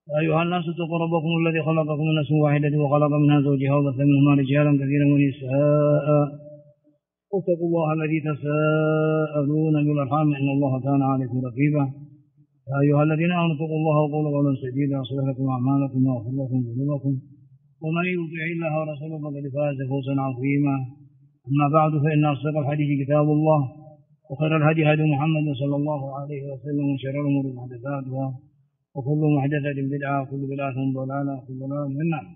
يا أيها الناس اتقوا ربكم الذي خلقكم من نفس واحدة وخلق منها زوجها وبث منهما رجالا كثيرا ونساء واتقوا الله الذي تساءلون بالأرحام إن الله كان عليكم رقيبا. يا أيها الذين آمنوا اتقوا الله وقولوا قولا سديدا يصلح لكم أعمالكم ويغفر لكم ذنوبكم ومن يطع الله ورسوله فقد فاز فوزا عظيما. أما بعد فإن أصدق الحديث كتاب الله وخير الهدي هدي محمد صلى الله عليه وسلم وشر الأمور محدثاتها وكل محدثة بدعة وكل بدعة ضلالة وكل ضلالة في النار.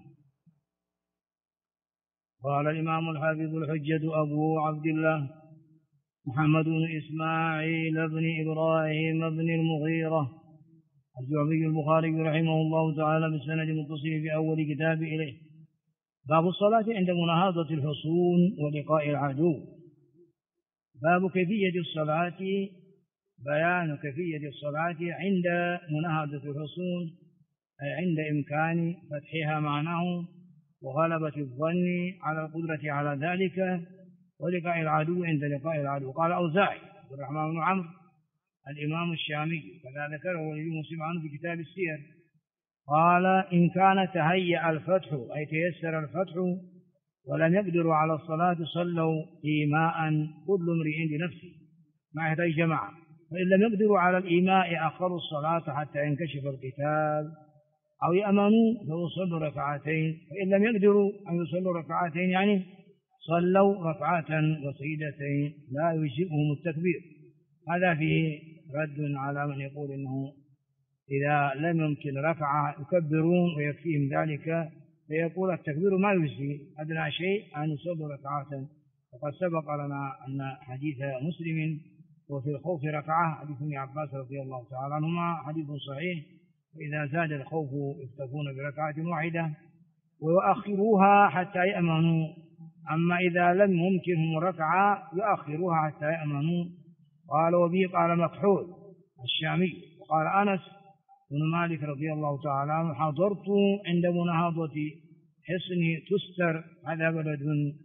قال الإمام الحافظ الحجة أبو عبد الله محمد بن إسماعيل بن إبراهيم بن المغيرة الجعفي البخاري رحمه الله تعالى بالسند المتصل في أول كتاب إليه. باب الصلاة عند مناهضة الحصون ولقاء العدو. باب كيفية الصلاة، بيان كيفية الصلاة عند مناهضة الحصون أي عند إمكان فتحها معناه وغلبة الظن على القدرة على ذلك ولقاء العدو عند لقاء العدو. قال أوزاعي عبد الرحمن بن عمرو الإمام الشامي كذا ذكره ولي مسلم عنه في كتاب السير. قال إن كان تهيأ الفتح أي تيسر الفتح ولم يقدروا على الصلاة صلوا إيماء كل امرئ بنفسه ما يحتاج جماعة، فإن لم يقدروا على الإيماء أخروا الصلاة حتى ينكشف القتال أو يأمنوا فيصلوا ركعتين، فإن لم يقدروا أن يصلوا ركعتين يعني صلوا ركعة وسيدتين لا يجزئهم التكبير. هذا فيه رد على من يقول إنه إذا لم يمكن ركعة يكبرون ويكفيهم ذلك، فيقول التكبير ما يجزي أدنى شيء أن يصلوا ركعة. وقد سبق لنا أن حديث مسلم وفي الخوف ركعة حديث ابن عباس رضي الله تعالى عنهما حديث صحيح، وإذا زاد الخوف يكتفون بركعة واحدة ويؤخروها حتى يأمنوا، أما إذا لم يمكنهم ركعة يؤخروها حتى يأمنوا. قال وبه قال مكحول الشامي. وقال أنس بن مالك رضي الله تعالى عنه حضرت عند مناهضة حصن تستر، هذا بلد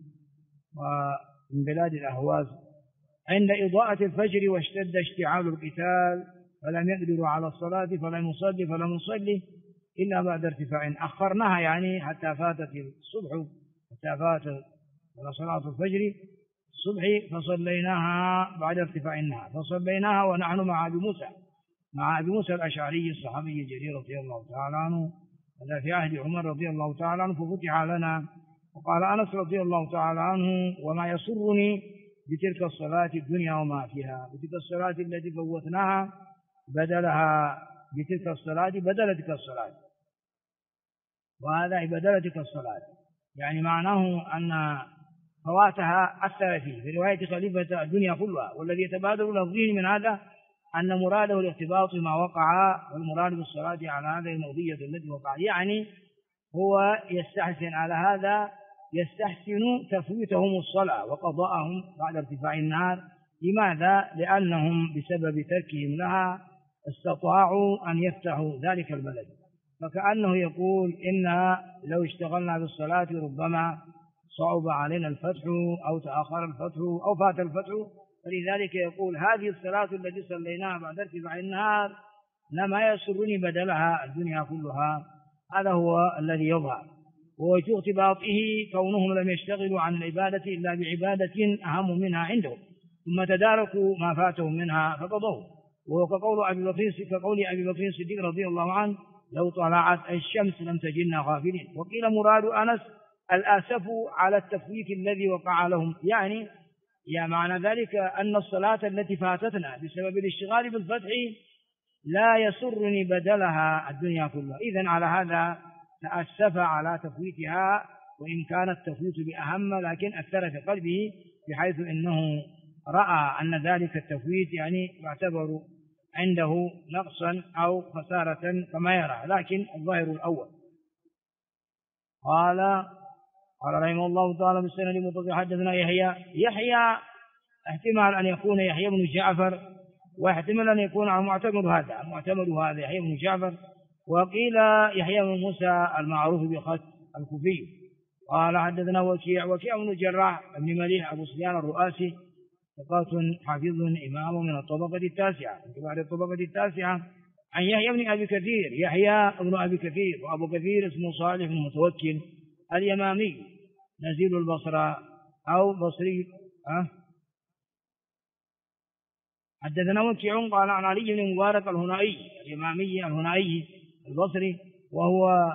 من بلاد الأهواز، عند إضاءة الفجر واشتد اشتعال القتال فلم يقدروا على الصلاة فلم يصلي إلا بعد ارتفاع. أخرناها يعني حتى فاتت الصبح، حتى فاتت صلاة الفجر الصبح فصليناها بعد ارتفاع النهار، فصليناها ونحن مع أبي موسى الأشعري الصحابي الجليل رضي الله تعالى عنه، هذا في عهد عمر رضي الله تعالى عنه، ففتح لنا. وقال أنس رضي الله تعالى عنه وما يسرني بتلك الصلاة الدنيا وما فيها، بتلك الصلاة التي فوتناها بدلها بتلك الصلاة بدل تلك الصلاة، وهذا بدل تلك الصلاة يعني معناه أن فواتها أثر فيه. في رواية خليفة الدنيا كلها، والذي يتبادر لفظه من هذا أن مراده الارتباط ما وقع، والمراد بالصلاة على هذه الموضية التي وقع، يعني هو يستحسن على هذا، يستحسن تفويتهم الصلاة وقضاءهم بعد ارتفاع النهار. لماذا؟ لأنهم بسبب تركهم لها استطاعوا أن يفتحوا ذلك البلد، فكأنه يقول إن لو اشتغلنا بالصلاة ربما صعب علينا الفتح أو تأخر الفتح أو فات الفتح، فلذلك يقول هذه الصلاة التي صليناها بعد ارتفاع النهار لما يسرني بدلها الدنيا كلها. هذا هو الذي يظهر، ووجه ارتباطه كونهم لم يشتغلوا عن العبادة إلا بعبادة أهم منها عندهم، ثم تداركوا ما فاتهم منها فقضوه. وهو كقول أبي بكر الصديق رضي الله عنه لو طلعت الشمس لم تجدنا غافلين. وقيل مراد أنس الآسف على التفويت الذي وقع لهم، يعني معنى ذلك أن الصلاة التي فاتتنا بسبب الاشتغال بالفتح لا يسرني بدلها الدنيا كلها. إذن على هذا تأسف على تفويتها، وإن كان التفويت بأهم لكن أثر في قلبه، بحيث أنه رأى أن ذلك التفويت يعني يعتبر عنده نقصا أو خسارة كما يرى، لكن الظاهر الأول. قال رحمه الله تعالى بالسند المتصل حدثنا يحيى احتمال أن يكون يحيى بن جعفر، واحتمال أن يكون المعتمد هذا يحيى بن جعفر، وقيل يحيى بن موسى المعروف بخط الكوفي. قال حدثنا وكيع بن الجراح بن مليح أبو سفيان الرؤاسي ثقات حافظ إمام من الطبقة التاسعة، من كبار الطبقة التاسعة، عن يحيى بن أبي كثير، يحيى بن أبي كثير، وأبو كثير اسمه صالح بن متوكل اليمامي نزيل البصرة أو بصري. حدثنا وكيع قال عن علي بن مبارك الهنائي اليمامي الهنائي البصري، وهو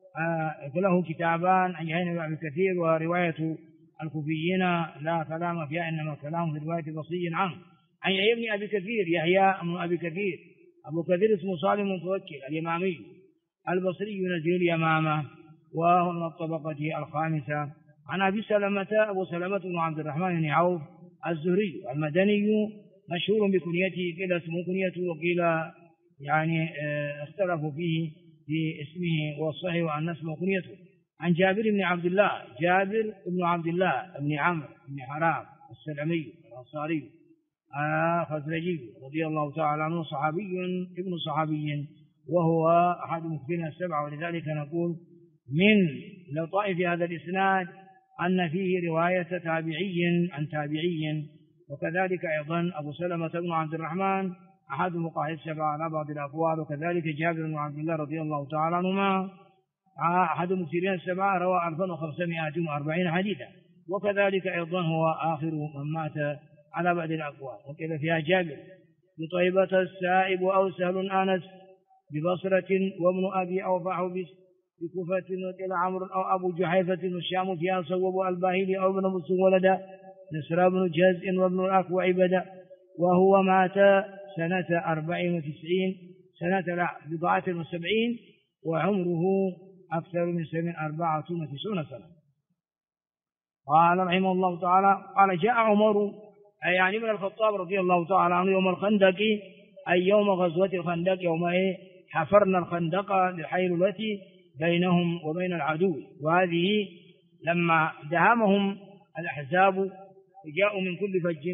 له كتابان عن يحيى بن أبي كثير، ورواية الكوفيين لا كلام فيها إنما كلام في رواية بصري عنه. عن يحيى بن أبي كثير، يحيى بن أبي كثير أبو كثير اسمه صالح بن متوكل اليمامي البصري نزيل اليمامة، وهو من الطبقة الخامسة. عن أبي سلمة أبو سلمة بن عبد الرحمن بن عوف الزهري المدني مشهور بكنيته، قيل اسمه كنيته وقيل يعني اختلفوا فيه في اسمه والصحيح أن اسمه كنيته. عن جابر بن عبد الله، جابر بن عبد الله بن عمرو بن حرام السلمي الأنصاري خزرجي رضي الله تعالى عنه، صحابي ابن صحابي، وهو أحد المكثرين السبعة. ولذلك نقول من لطائف هذا الإسناد أن فيه رواية تابعي عن تابعي، وكذلك أيضا أبو سلمة بن عبد الرحمن أحد فقهاء السبعة على بعض الأقوال، وكذلك جابر بن عبد الله رضي الله تعالى عنهما أحد المكثرين السبعة روى 2540 حديثا، وكذلك أيضا هو آخر من مات على بعض الأقوال. وقيل فيها جابر بطيبة السائب أو سهل آنس ببصرة وابن أبي أوفع بكوفة، وقيل عمرو أو أبو جحيفة والشام فيها صوب الباهلي أو ابن مسلم ولد نسر بن جزء وابن الأكوع بدا، وهو مات سنة 94 بضعة وسبعين، وعمره أكثر من 94 سنة. قال رحمه الله تعالى قال جاء عمر أي يعني ابن الخطاب رضي الله تعالى عنه يوم الخندق، أي يوم غزوة الخندق، يوم حفرنا الخندق للحيلولة بينهم وبين العدو. وهذه لما دهمهم الأحزاب جاءوا من كل فج،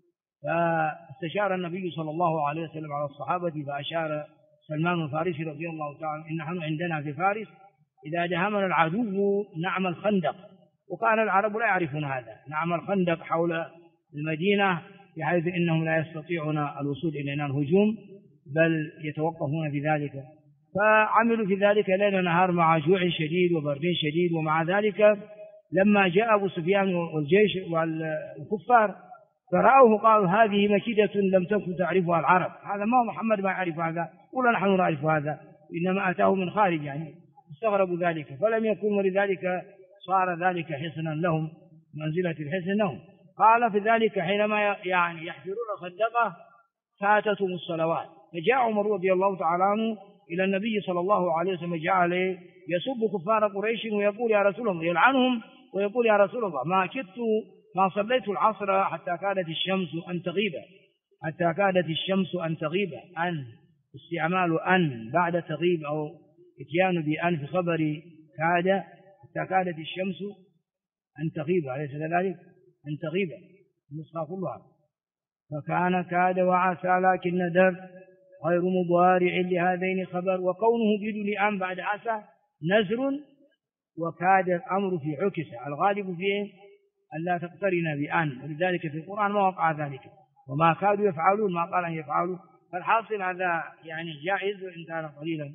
فاستشار النبي صلى الله عليه وسلم على الصحابة، فأشار سلمان الفارسي رضي الله تعالى إن نحن عندنا في فارس إذا دهمنا العدو نعمل الخندق، وكان العرب لا يعرفون هذا، نعمل الخندق حول المدينة بحيث إنهم لا يستطيعون الوصول إلينا الهجوم، بل يتوقفون في ذلك. فعملوا في ذلك ليل نهار مع جوع شديد وبرد شديد. ومع ذلك لما جاء أبو سفيان والجيش والكفار فرأوه قالوا هذه مكيدة لم تكن تعرفها العرب، هذا ما محمد ما يعرف هذا ولا نحن نعرف هذا، إنما أتاه من خارج، يعني استغربوا ذلك فلم يكن، ولذلك صار ذلك حصنا لهم منزلة الحصن لهم. قال في ذلك حينما يعني يحفرون خندقه فاتتهم الصلوات، فجاء عمر رضي الله تعالى عنه إلى النبي صلى الله عليه وسلم، جعل يسب كفار قريش ويقول يا رسول الله، يلعنهم ويقول يا رسول الله ما صليت العصر حتى كادت الشمس أن تغيب، أن استعمال أن بعد تغيب أو اتيان بأن في خبر كاد، حتى كادت الشمس أن تغيب، أليس كذلك؟ أن تغيب النسخة كلها، فكان كاد وعسى لكن ندر غير مضارع لهذين خبر، وكونه بدون أن بعد عسى نزر، وكاد الأمر في عكسة، الغالب فيه أن لا تقترن بأن، ولذلك في القرآن ما وقع ذلك، وما كادوا يفعلون ما قال أن يفعلوا، فالحاصل هذا يعني جائز وإن كان قليلا.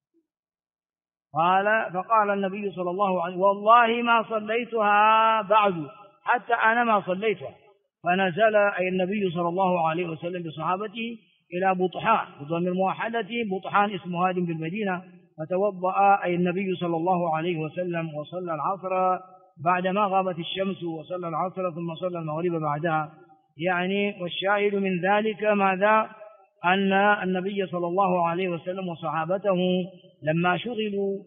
فقال النبي صلى الله عليه وسلم والله ما صليتها بعد حتى أنا ما صليتها، فنزل أي النبي صلى الله عليه وسلم بصحابته إلى بطحان بضم الموحدة، بطحان اسم هاد بالمدينة، فتوضأ أي النبي صلى الله عليه وسلم وصلى العصر بعدما غابت الشمس، وصلى العصر ثم صلى المغرب بعدها. يعني والشاهد من ذلك ماذا؟ أن النبي صلى الله عليه وسلم وصحابته لما شغلوا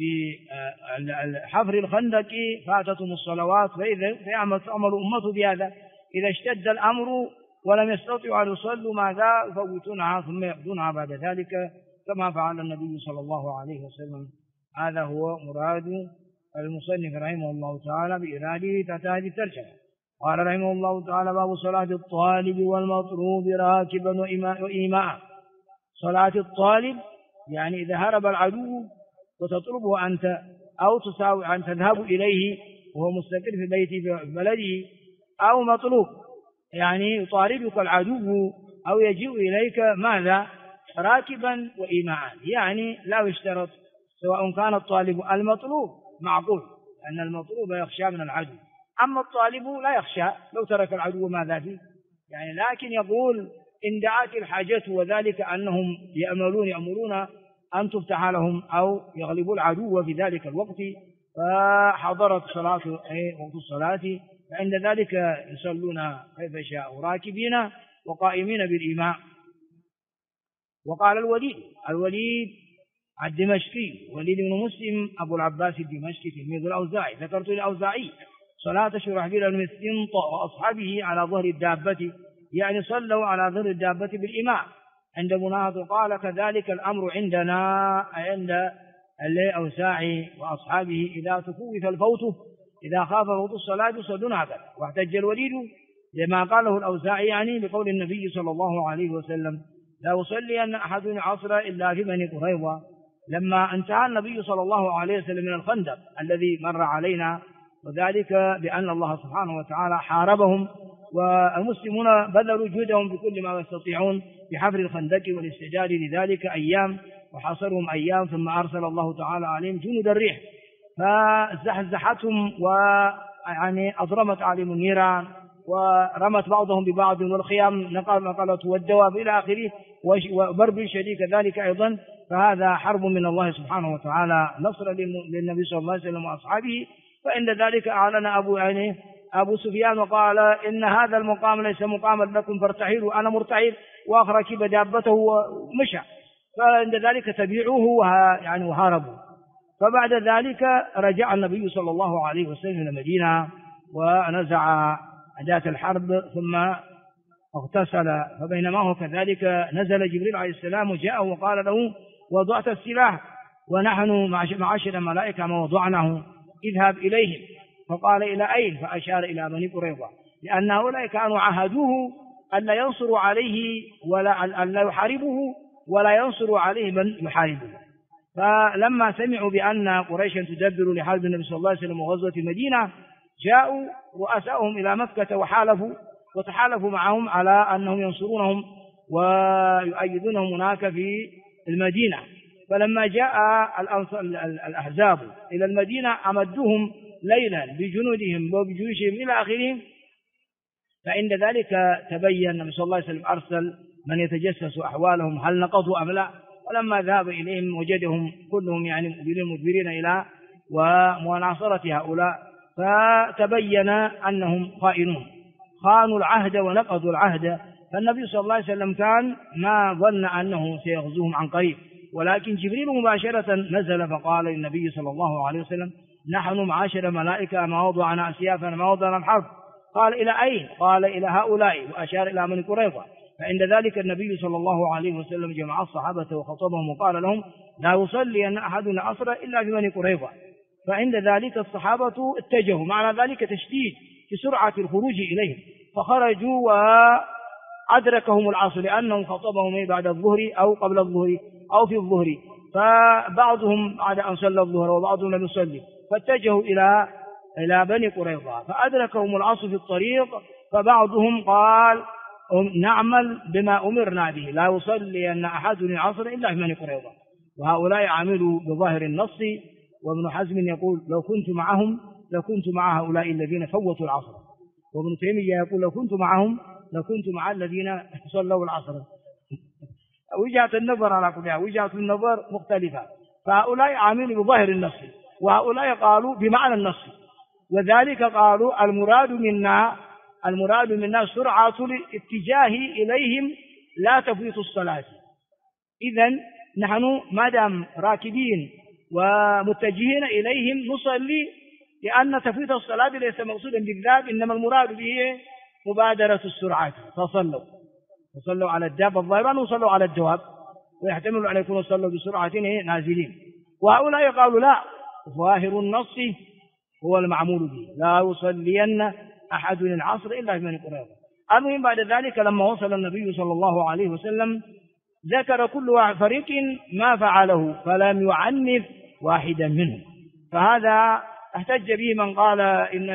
بحفر الخندق فاتتهم الصلوات، فيعمل أمته بهذا، إذا اشتد الأمر ولم يستطيعوا أن يصلوا ماذا؟ يفوتونها ثم يقضونها بعد ذلك كما فعل النبي صلى الله عليه وسلم. هذا هو مراد المصنف رحمه الله تعالى بإراده تحت هذه الترجمة. قال رحمه الله تعالى باب صلاة الطالب والمطلوب راكبا وإيماء. صلاة الطالب يعني إذا هرب العدو وتطلبه أنت أو تساوي أن تذهب إليه وهو مستقر في بيته في بلده، أو مطلوب يعني يطاردك العدو أو يجيء إليك ماذا راكبا وإيماء، يعني لا يشترط سواء كان الطالب المطلوب معقول أن المطلوب يخشى من العدو، أما الطالب لا يخشى لو ترك العدو ماذا فيه يعني، لكن يقول إن دعت الحاجة وذلك أنهم يأمرون أن تفتح لهم أو يغلبوا العدو في ذلك الوقت، فحضرت صلاة وقت الصلاة، فعند ذلك يصلون كيف شاءوا راكبين وقائمين بالإمام. وقال الوليد الدمشقي، وليد بن مسلم أبو العباس الدمشقي تلميذ الأوزاعي، ذكرت للأوزاعي صلاة شرحبيل بن مسطنطة وأصحابه على ظهر الدابة، يعني صلوا على ظهر الدابة بالإمام عند مناهض. قال كذلك الأمر عندنا عند الأوزاعي وأصحابه إذا تفوت الفوت، إذا خاف فوت الصلاة يصلون هكذا. واحتج الوليد لما قاله الأوزاعي يعني بقول النبي صلى الله عليه وسلم لا يصلي أن أحد العصر إلا في بني قريظة، لما انتهى النبي صلى الله عليه وسلم من الخندق الذي مر علينا، وذلك بأن الله سبحانه وتعالى حاربهم، والمسلمون بذلوا جهدهم بكل ما يستطيعون بحفر الخندق والاستعداد لذلك أيام، وحاصرهم أيام، ثم أرسل الله تعالى عليهم جنود الريح فزحزحتهم ويعني أضرمت عليهم النيران ورمت بعضهم ببعض، والخيام نقلت والدواب إلى آخره، وبرد شديد كذلك أيضا. فهذا حرب من الله سبحانه وتعالى نصر للنبي صلى الله عليه وسلم وأصحابه. فإن ذلك أعلن أبو سفيان وقال إن هذا المقام ليس مقاما لكم فارتحلوا، أنا مرتحل، وأخركب دابته ومشى. فعند ذلك تبيعوه يعني وهاربوا. فبعد ذلك رجع النبي صلى الله عليه وسلم إلى المدينة ونزع أداة الحرب ثم اغتسل. فبينما هو كذلك نزل جبريل عليه السلام وجاءه وقال له وضعت السلاح ونحن معاشر الملائكة ما وضعناه، اذهب إليهم. فقال إلى أين؟ فأشار إلى بني قريظة، لأن هؤلاء كانوا عهدوه ألا ينصروا عليه ولا ألا يحاربه ولا ينصروا عليه من يحاربه. فلما سمعوا بأن قريشا تدبر لحرب النبي صلى الله عليه وسلم وغزوة المدينة، جاءوا رؤساؤهم إلى مكة وتحالفوا معهم على أنهم ينصرونهم ويؤيدونهم هناك في المدينة. فلما جاء الأحزاب إلى المدينة أمدوهم ليلا بجنودهم وبجيوشهم إلى آخره. فعند ذلك تبين النبي صلى الله عليه وسلم أرسل من يتجسس أحوالهم هل نقضوا أم لا، ولما ذهب إليهم وجدهم كلهم يعني مدبرين إلى ومناصرة هؤلاء، فتبين أنهم خائنون، خانوا العهد ونقضوا العهد. فالنبي صلى الله عليه وسلم كان ما ظن أنه سيغزوهم عن قريب، ولكن جبريل مباشرة نزل فقال للنبي صلى الله عليه وسلم نحن معاشر ملائكة ما وضعنا أسيافنا ما وضعنا الحرب. قال إلى أين؟ قال إلى هؤلاء، وأشار إلى بني قريظة. فعند ذلك النبي صلى الله عليه وسلم جمع الصحابة وخطبهم وقال لهم لا يصلي أن أحد العصر إلا في بني قريظة. فعند ذلك الصحابة اتجهوا، معنى ذلك تشديد في سرعة الخروج إليهم، فخرجوا وأدركهم العصر لأنهم خطبهم بعد الظهر أو قبل الظهر أو في الظهر، فبعضهم بعد أن صلى الظهر وبعضهم لم يصلي، فاتجهوا إلى بني قريظة فأدركهم العصر في الطريق. فبعضهم قال نعمل بما أمرنا به لا يصلي أن أحد العصر إلا في بني قريظة، وهؤلاء عملوا بظاهر النص. وابن حزم يقول لو كنت معهم لكنت مع هؤلاء الذين فوتوا العصر، وابن تيمية يقول لو كنت معهم لكنت مع الذين صلوا العصر. وجهة النظر على كلها وجهة النظر مختلفة، فهؤلاء عاملوا بظاهر النص وهؤلاء قالوا بمعنى النص، وذلك قالوا المراد منا سرعة الاتجاه إليهم لا تفويت الصلاة. إذن نحن ما دام راكبين ومتجهين إليهم نصلي، لأن تفويت الصلاة ليس مقصودا بالذات، إنما المراد به مبادرة السرعات. فصلوا على الدابة الظاهران وصلوا على الدواب، ويحتمل أن يكونوا صلوا بسرعة نازلين. وهؤلاء قالوا لا، ظاهر النص هو المعمول به لا يصلين أحد العصر إلا في بني قريظة. المهم بعد ذلك لما وصل النبي صلى الله عليه وسلم ذكر كل فريق ما فعله فلم يعنف واحدا منهم. فهذا احتج به من قال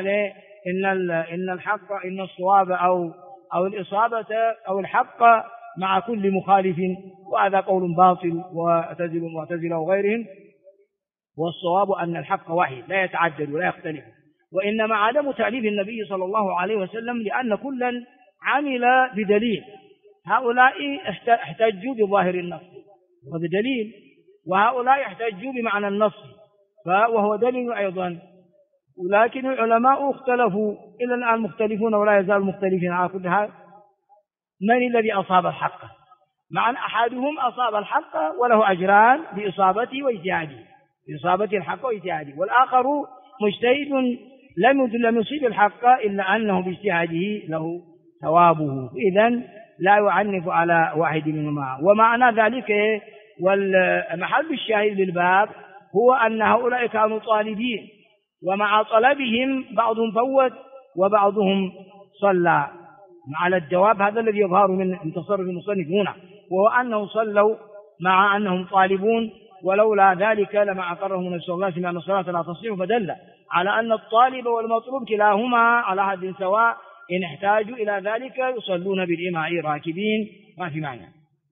إن الحق إن الصواب أو الإصابة أو الحق مع كل مخالف، وهذا قول باطل ومعتزلة وغيرهم. والصواب أن الحق واحد لا يتعدد ولا يختلف، وإنما عدم تأليف النبي صلى الله عليه وسلم لأن كلا عمل بدليل. هؤلاء احتجوا بظاهر النص وبدليل، وهؤلاء احتجوا بمعنى النص وهو دليل أيضا. ولكن العلماء اختلفوا إلى الآن مختلفون ولا يزال مختلفين على كل حال من الذي أصاب الحق. مع أن أحدهم أصاب الحق وله أجران بإصابته واجتهاده، بإصابة الحق واجتهاده، والآخر مجتهد لم يصيب الحق إلا أنه باجتهاده له ثوابه، إذن لا يعنف على واحد منهما. ومعنى ذلك والمحل الشاهد للباب هو أن هؤلاء كانوا طالبين، ومع طلبهم بعضهم فوت وبعضهم صلى على الجواب. هذا الذي يظهر من تصرف المصنف هنا، وهو أنهم صلوا مع أنهم طالبون، ولولا ذلك لما أقرهم النبي صلى الله عليه وسلم أن الصلاة لا تصح، فدل على أن الطالب والمطلوب كلاهما على حد سواء، إن احتاجوا إلى ذلك يصلون بالإماء راكبين، ما في معنى.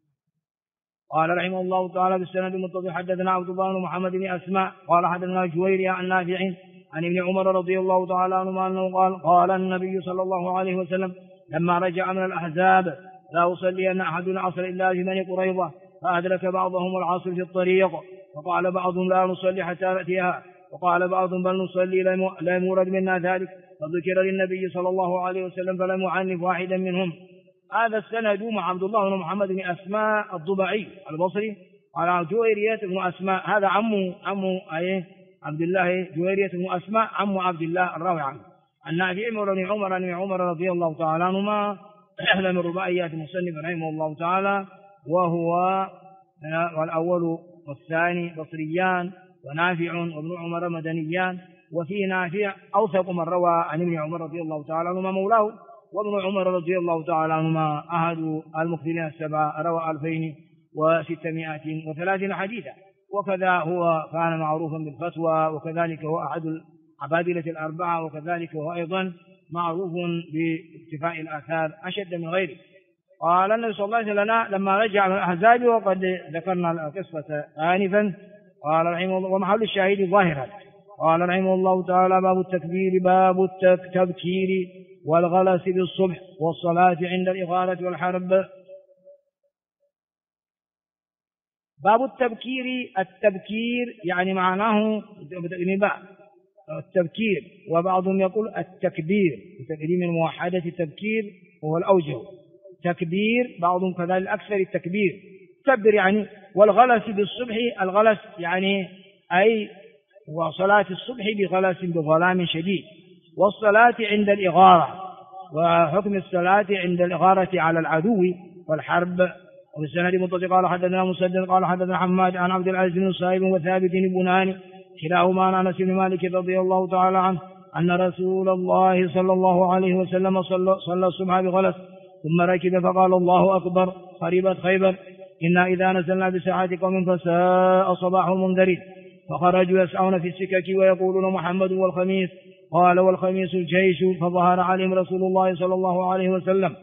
قال رحمه الله تعالى بالسند المتصل حدثنا عبد الله بن محمد بن أسماء قال حدثنا جويرية عن نافع عن ابن عمر رضي الله تعالى عنهما أنه قال النبي صلى الله عليه وسلم لما رجع من الأحزاب لا أصلي أن أحد العصر إلا في بني قريظة، فأدرك بعضهم العصر في الطريق، فقال بعضهم لا نصلي حتى نأتيها، وقال بعضهم بل نصلي لم يورد منا ذلك، فذكر للنبي صلى الله عليه وسلم فلم يعنف واحدا منهم. هذا السند مع عبد الله بن محمد بن أسماء الضبعي البصري على جويرية بن أسماء، هذا عم عبد الله جويرية بن أسماء عم عبد الله الراوي عنه. عن نافع بن عمر رضي الله تعالى عنهما، أحد من رباعيات المصنف رحمه الله تعالى، وهو والأول والثاني بصريان، ونافع وابن عمر مدنيان، وفي نافع أوثق من روى عن ابن عمر رضي الله تعالى عنهما مولاه، وابن عمر رضي الله تعالى عنهما أحد المكثرين السبعة روى 2630 حديثا، وكذا هو كان معروفا بالفتوى، وكذلك هو أحد العبادلة الأربعة، وكذلك هو أيضا معروف باكتفاء الآثار أشد من غيره. قال النبي صلى الله عليه وسلم لما رجع من الأحزاب، وقد ذكرنا القصة آنفا، قال رحمه الله ومحل الشاهد ظاهرا، قال رحمه الله تعالى باب التكبير، باب التبكير والغلس بالصبح والصلاة عند الإغارة والحرب. باب التبكير يعني معناه التبكير، وبعضهم يقول التكبير بتقديم الموحدة، التبكير وهو الأوجه، تكبير بعضهم كذلك الأكثر التكبير كبر يعني. والغلس بالصبح، الغلس يعني أي وصلاة الصبح بغلس بظلام شديد، والصلاة عند الإغارة، وحكم الصلاة عند الإغارة على العدو والحرب. وبالسند متصل قال حدثنا مسدد قال حدثنا حماد عن عبد العزيز بن صهيب وثابت بن بناني كلاهما عن أنس بن مالك رضي الله تعالى عنه أن رسول الله صلى الله عليه وسلم صلى الصبح بغلس ثم ركب فقال الله أكبر خربت خيبر إنا إذا نزلنا بساحة قوم فساء صباح المنذرين، فخرجوا يسعون في السكك ويقولون محمد والخميس، قال والخميس الجيش، فظهر عليهم رسول الله صلى الله عليه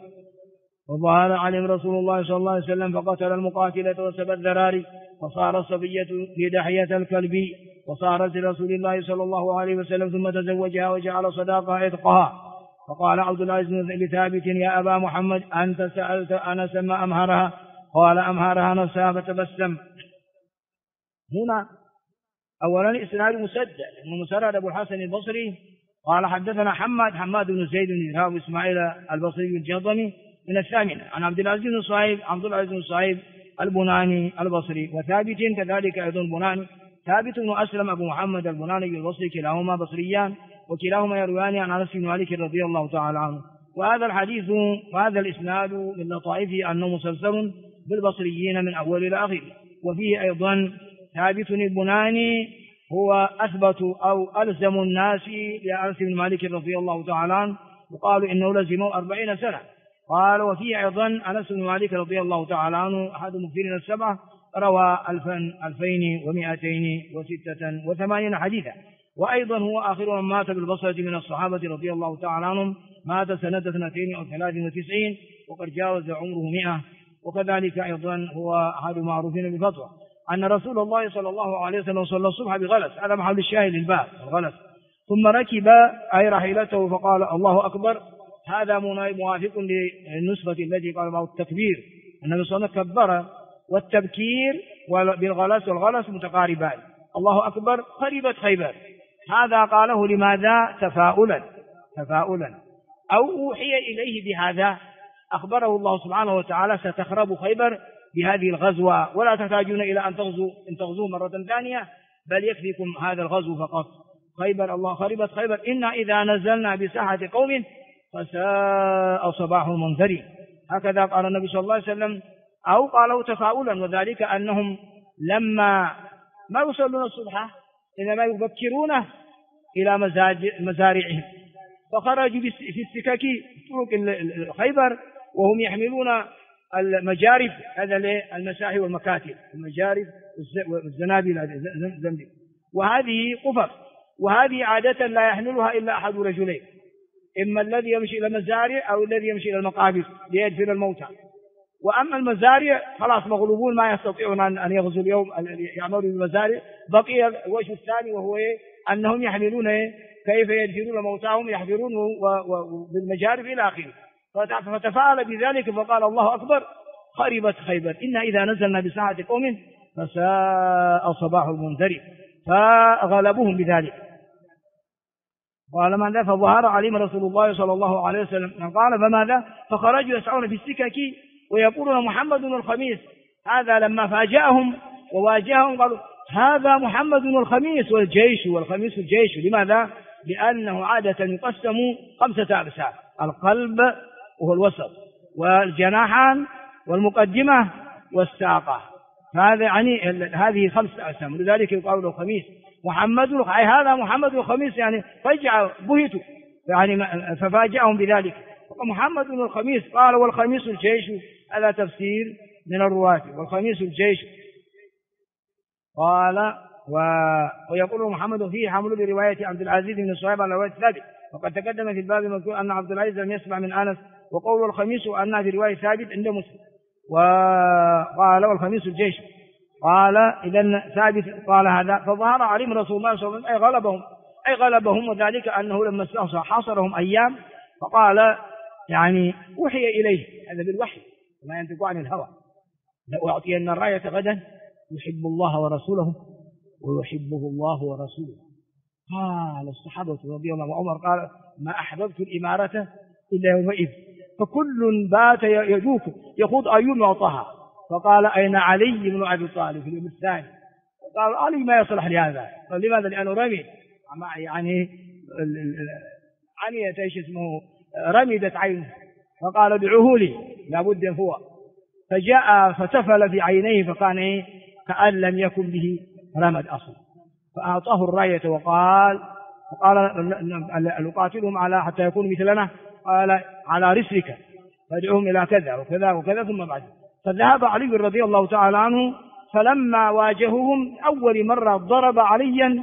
وسلم فقتل المقاتلة وسبى الذراري، فصار الصبية في دحية الكلب، وصارت لرسول الله صلى الله عليه وسلم ثم تزوجها وجعل صداقها عتقها. فقال عبد العزيز لثابت يا أبا محمد أنت سألت أنس ما أمهرها؟ قال أمهرها نفسها، فتبسم. هنا أولا إسناد مسدد أبو الحسن البصري قال حدثنا حماد بن زيد بن إسحاق إسماعيل البصري الجهضمي من الثامنة عن عبد العزيز بن صهيب البناني البصري، وثابت كذلك أيضا بناني، ثابت بن أسلم أبو محمد البناني البصري، كلاهما بصريان، وكلاهما يرويان عن أنس بن مالك رضي الله تعالى عنه. وهذا الحديث وهذا الإسناد من لطائفه أنه مسلسل بالبصريين من أول إلى آخر. وفيه أيضا ثابت البناني هو أثبت أو ألزم الناس لأنس بن مالك رضي الله تعالى عنه، وقالوا إنه لزمه 40 سنة. قال وفيه أيضا أنس بن مالك رضي الله تعالى عنه أحد المكثرين السبعة روى 2286 حديثا، وأيضا هو آخر من مات بالبصرة من الصحابة رضي الله تعالى عنهم، مات سنة 2 أو 93 وقد جاوز عمره 100، وكذلك أيضا هو أحد معروفين بفتوى أن رسول الله صلى الله عليه وسلم صلى الصبح بغلس، هذا محل الشاهد للباب الغلس، ثم ركب أي راحلته فقال الله أكبر. هذا موافق للنسخة التي قال معه التكبير، النبي صلى الله عليه وسلم كبر، والتبكير بالغلس والغلس متقاربان. الله أكبر خربت خيبر، هذا قاله لماذا؟ تفاؤلا أو أوحي إليه بهذا، أخبره الله سبحانه وتعالى ستخرب خيبر بهذه الغزوة، ولا تحتاجون إلى أن تغزوه مرة ثانية، بل يكفيكم هذا الغزو فقط. خيبر الله خربت خيبر، إنا إذا نزلنا بساحة قوم فساء صباح المنذرين، هكذا قال النبي صلى الله عليه وسلم، أو قالوا تفاؤلا، وذلك أنهم لما ما يصلون الصبح إنما يبكرونه إلى مزارعهم، فخرجوا في السكك طرق خيبر وهم يحملون المجارف، هذا المساحي والمكاتب، المجارف والزنابل، وهذه قفر، وهذه عادة لا يحملها إلا أحد رجلين، إما الذي يمشي إلى المزارع أو الذي يمشي إلى المقابر ليدفن الموتى. وأما المزارع خلاص مغلوبون ما يستطيعون أن يغزوا اليوم يعملوا بالمزارع، بقي الوجه الثاني وهو أنهم يحملون كيف يدفنون موتاهم، يحفرون بالمجارف إلى آخره. فتفاعل بذلك فقال الله أكبر خربت خيبر، إنا إذا نزلنا بساحة قوم فساء صباح المنذرين، فغلبوهم بذلك. قال ماذا؟ فظهر عليهم رسول الله صلى الله عليه وسلم، قال فماذا؟ فخرجوا يسعون في السكك ويقولون محمد الخميس. هذا لما فاجأهم وواجههم قالوا هذا محمد الخميس والجيش، والخميس الجيش. لماذا؟ لأنه عادة يقسم 5 أقسام: القلب وهو الوسط، والجناحان، والمقدمة، والساقة. هذا يعني هذه 5 أقسام، لذلك يقال له خميس. محمد أي هذا محمد الخميس، يعني فجأة بهتوا، يعني ففاجأهم بذلك. محمد الخميس، قال والخميس الجيش، هذا تفسير من الرواة، والخميس الجيش. قال ويقول محمد فيه حمل برواية عبد العزيز بن صهيب على رواية ثابت، وقد تقدم في الباب المذكور أن عبد العزيز لم يسمع من أنس، وقول الخميس أنها في رواية ثابت عند مسلم. وقال والخميس الجيش، قال إذا ثابت قال هذا. فظهر عليهم رسول الله صلى الله عليه وسلم أي غلبهم، وذلك أنه لما حاصرهم أيام فقال يعني أوحي إليه، هذا بالوحي وما ينطق عن الهوى، لأعطين الراية غدا يحب الله ورسوله ويحبه الله ورسوله. قال الصحابة رضي الله عنهم، وعمر قال ما أحببت الإمارة إلا يومئذ، فكل بات يجوك يخوض أيوم وطها. فقال أين علي بن أبي طالب في اليوم الثاني؟ قال علي ما يصلح لهذا. قال لماذا؟ لأنه رمي، يعني عنيت ايش اسمه، رمدت عينه، فقال ادعوه لي لابد ينفوه، فجاء فسفل في عينيه فكان كأن لم يكن به رمد أصلا، فأعطاه الراية وقال نقاتلهم على حتى يكون مثلنا، قال على رسلك فادعوهم إلى كذا وكذا وكذا. ثم بعد فذهب علي رضي الله تعالى عنه، فلما واجههم أول مرة ضرب عليا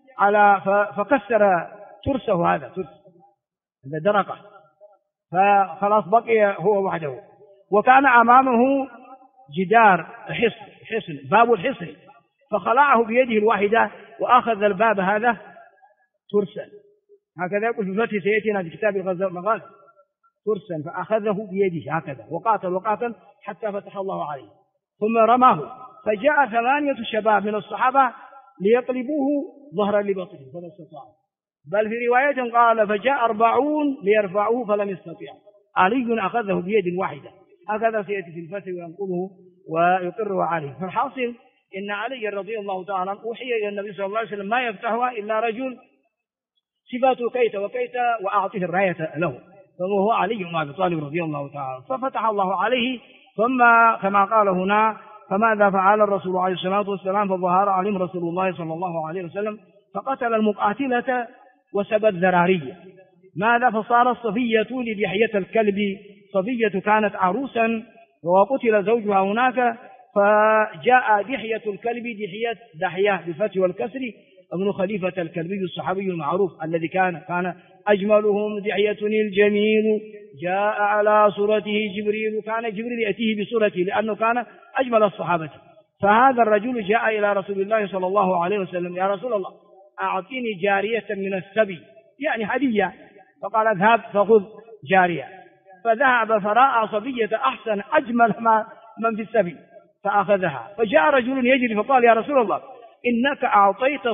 فكسر ترسه، هذا ترس درقه، فخلاص بقي هو وحده، وكان أمامه جدار حصن باب الحصن، فخلعه بيده الواحدة وأخذ الباب هذا ترسا، هكذا يقول في فتح سيأتينا في كتاب المغازي ترسا، فأخذه بيده هكذا وقاتل حتى فتح الله عليه، ثم رماه، فجاء 8 شباب من الصحابة ليطلبوه ظهرا لبطنه فلا استطاعوا، بل في رواية قال فجاء 40 ليرفعوه فلم يستطيعوا، علي أخذه بيد واحدة، هكذا سيأتي في الفتح وينقله ويقره عليه. فالحاصل إن علي رضي الله تعالى أوحي إلى النبي صلى الله عليه وسلم ما يفتحها إلا رجل صفاته كيت وكيت وأعطيه الراية له، فهو علي بن أبي طالب رضي الله تعالى، ففتح الله عليه. ثم كما قال هنا فماذا فعل الرسول عليه الصلاة والسلام؟ فظهر عليهم رسول الله صلى الله عليه وسلم فقتل المقاتلة وسبى الذرارية. ماذا؟ فصارت صفية لدحية الكلب، صفية كانت عروسا وقتل زوجها هناك، فجاء دحية الكلب، دحية بالفتح والكسر، ابن خليفة الكلبي الصحابي المعروف الذي كان أجملهم دحية الجميل، جاء على صورته جبريل، كان جبريل يأتيه بصورته لأنه كان أجمل الصحابة. فهذا الرجل جاء إلى رسول الله صلى الله عليه وسلم: يا رسول الله أعطيني جارية من السبي، يعني هدية. فقال: اذهب فخذ جارية. فذهب فرأى صبية أحسن أجمل من في السبي فأخذها. فجاء رجل يجري فقال: يا رسول الله إنك أعطيت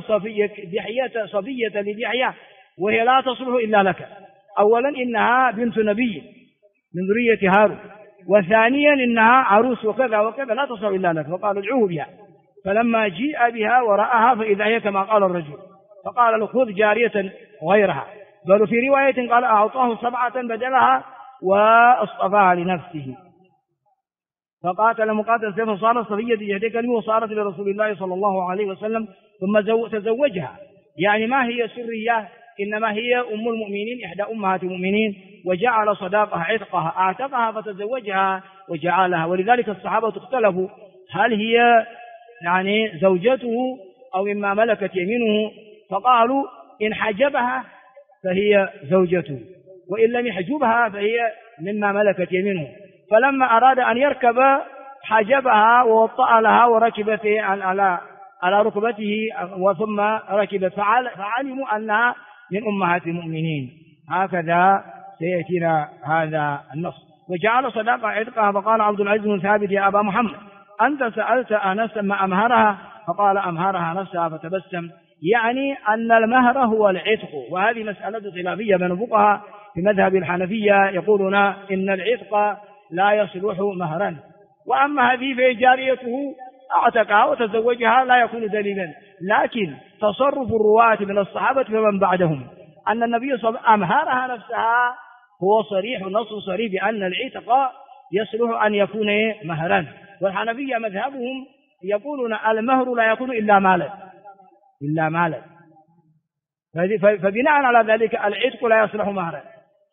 صبية لدحية وهي لا تصلح إلا لك. أولا إنها بنت نبي من ذرية هارون، وثانيا إنها عروس وكذا وكذا لا تصلح إلا لك. فقال: ادعوه بها. فلما جيء بها ورآها فإذا هي كما قال الرجل، فقال له: خذ جارية غيرها. بل في رواية قال: أعطاه 7 بدلها واصطفاها لنفسه. فقاتل مقاتل سيفا، صارت صفية جهدي كلمه وصارت لرسول الله صلى الله عليه وسلم، ثم تزوجها. يعني ما هي سرية، إنما هي أم المؤمنين، إحدى أمهات المؤمنين، وجعل صداقها عتقها، أعتقها فتزوجها وجعلها. ولذلك الصحابة اختلفوا هل هي يعني زوجته أو مما ملكت يمينه، فقالوا إن حجبها فهي زوجته، وإن لم يحجبها فهي مما ملكت يمينه. فلما أراد أن يركب حجبها ووطأ لها وركبت على ركبته، وثم ركبت، فعلموا أنها من أمهات المؤمنين. هكذا سيأتينا هذا النص. وجعل صداقة عتقها. فقال عبد العزيز بن ثابت: يا أبا محمد أنت سألت أنسا ما أمهرها؟ فقال: أمهرها نفسها. فتبسم، يعني أن المهر هو العتق. وهذه مسألة خلافية بين الفقهاء. في مذهب الحنفية يقولون إن العتق لا يصلح مهرا، وأما هذه فهي جاريته أعتقها وتزوجها لا يكون دليلا. لكن تصرف الرواة من الصحابة فمن بعدهم أن النبي صلى الله عليه وسلم أمهرها نفسها هو صريح، نص صريح بأن العتق يصلح أن يكون مهرا. والحنفية مذهبهم يقولون المهر لا يكون إلا مالا. فبناء على ذلك العتق لا يصلح مهرا،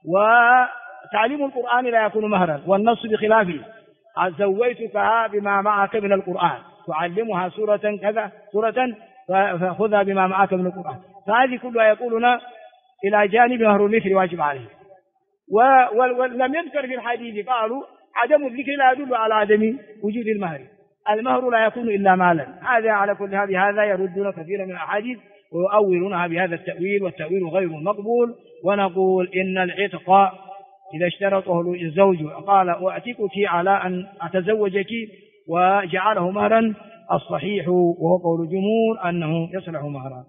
وتعليم القرآن لا يكون مهرا، والنص بخلافه: زويتكها بما معك من القرآن، تعلمها سورة كذا سورة فخذها بما معك من القرآن. فهذه كلها يقولون إلى جانب مهر المثل واجب عليه. ولم يذكر في الحديث، قالوا عدم الذكر لا يدل على عدم وجود المهر. المهر لا يكون إلا مالا. هذا على كل هذا يردون كثيرا من الأحاديث ويؤولونها بهذا التأويل، والتأويل غير مقبول. ونقول إن العتق إذا اشترطه الزوج قال: أعتقك على أن أتزوجك وجعله مهرا، الصحيح وهو قول الجمهور أنه يصلح مهرا.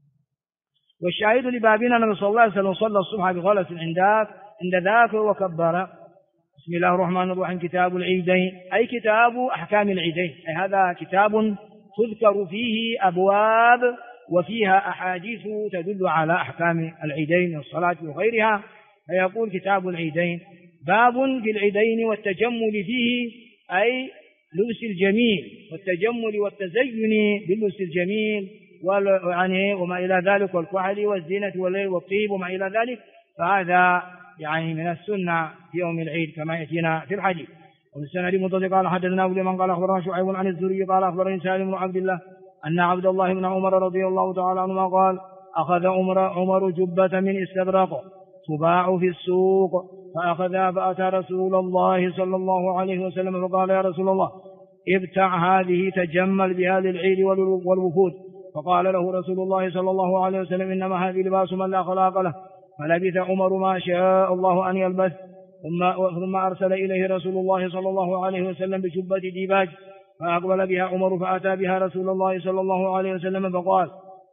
والشاهد لبابنا النبي صلى الله عليه وسلم صلى الصبح بغلس عند ذاك وكبر. بسم الله الرحمن الرحيم. كتاب العيدين، أي كتاب أحكام العيدين، أي هذا كتاب تذكر فيه أبواب وفيها أحاديث تدل على أحكام العيدين والصلاة وغيرها. فيقول كتاب العيدين: باب في العيدين والتجمل فيه، أي لبس الجميل والتجمل والتزين باللبس الجميل وما إلى ذلك، والكحل والزينة والطيب وما إلى ذلك. فهذا يعني من السنة في يوم العيد كما يأتينا في الحديث. ومن السنة متصل قال: حدثنا أبو اليمان قال أخبرنا شعيب عن الزهري قال أخبرني سالم بن عبد الله أن عبد الله بن عمر رضي الله تعالى عنهما قال: أخذ عمر جبة من استبرق تباع في السوق، فأخذها فأتى رسول الله صلى الله عليه وسلم فقال: يا رسول الله ابتع هذه تجمل بها للعيد والوفود. فقال له رسول الله صلى الله عليه وسلم: إنما هذه لباس من لا خلاق له. فلبث عمر ما شاء الله أن يلبث، ثم أرسل إليه رسول الله صلى الله عليه وسلم بجبة ديباج، فأقبل بها عمر فأتى بها رسول الله صلى الله عليه وسلم فقال: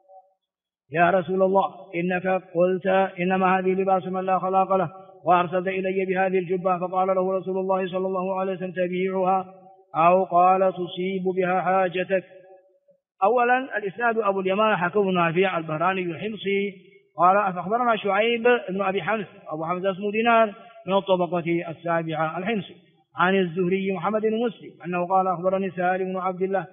يا رسول الله إنك قلت إنما هذه لباس من لا خلاق له، وأرسلت إلي بهذه الجبة. فقال له رسول الله صلى الله عليه وسلم: تبيعها، أو قال تصيب بها حاجتك. أولا الإسناد أبو اليمان حكم نافع البهراني الحمصي قال: فأخبرنا شعيب بن أبي حمزة، أبو حمزة اسمه دينار من الطبقة السابعة الحمصي، عن الزهري محمد بن مسلم أنه قال: أخبرني سالم بن عبد الله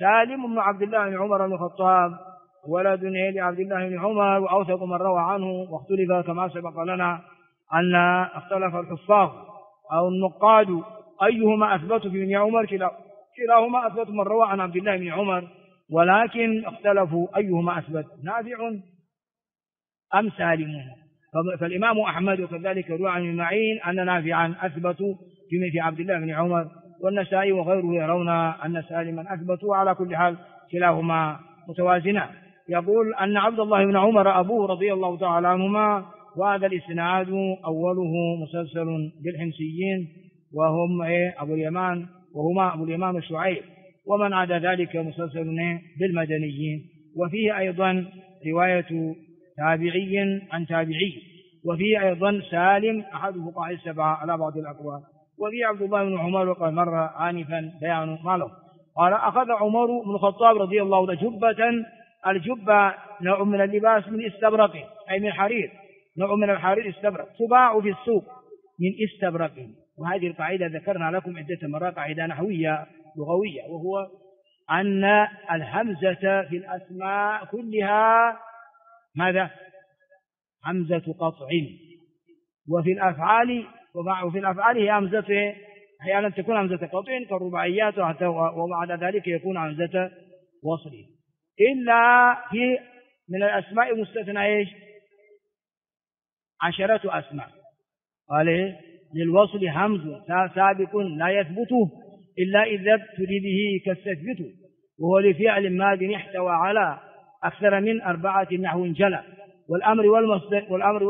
بن عمر بن الخطاب ولد لعبد الله بن عمر، وأوثق من روى عنه. واختلف كما سبق لنا أن اختلف الحفاظ أو النقاد أيهما أثبت في ابن عمر، كلاهما أثبت من روى عن عبد الله بن عمر. ولكن اختلفوا أيهما أثبت، نافع أم سالم. فالإمام أحمد وكذلك روى عن معين أن نافعا أثبتوا في عبد الله بن عمر، والنسائي وغيره يرون أن سالما أثبتوا. على كل حال كلاهما متوازنان. يقول أن عبد الله بن عمر أبوه رضي الله تعالى عنهما، وهذا الإسناد أوله مسلسل بالحمصيين وهم أبو اليمان، وهما أبو اليمان وشعيب، ومن عدا ذلك مسلسل بالمدنيين. وفيه أيضا رواية تابعي عن تابعي، وفيه أيضا سالم أحد فقهاء السبعة على بعض الأقوال. وفيه عبد الله بن عمر وقد مر آنفا بيان ما له. قال أخذ عمر بن الخطاب رضي الله عنه جبة، الجبة نوع من اللباس من استبرق أي من حرير، نوع من الحرير استبرق، تباع في السوق من استبرق. وهذه القاعدة ذكرنا لكم عدة مرات، قاعدة نحوية لغوية، وهو أن الهمزة في الأسماء كلها ماذا؟ همزة قطع. وفي الأفعال هي همزة، أحيانا تكون همزة قطع كالرباعيات، وبعد ذلك يكون همزة وصل. إلا في من الأسماء مستثنى إيش؟ 10 أسماء. قال للوصل همز سابق لا يثبت إلا إذا ابتلي به كالتثبت، وهو لفعل ماض احتوى على أكثر من 4 نحو جلى. والأمر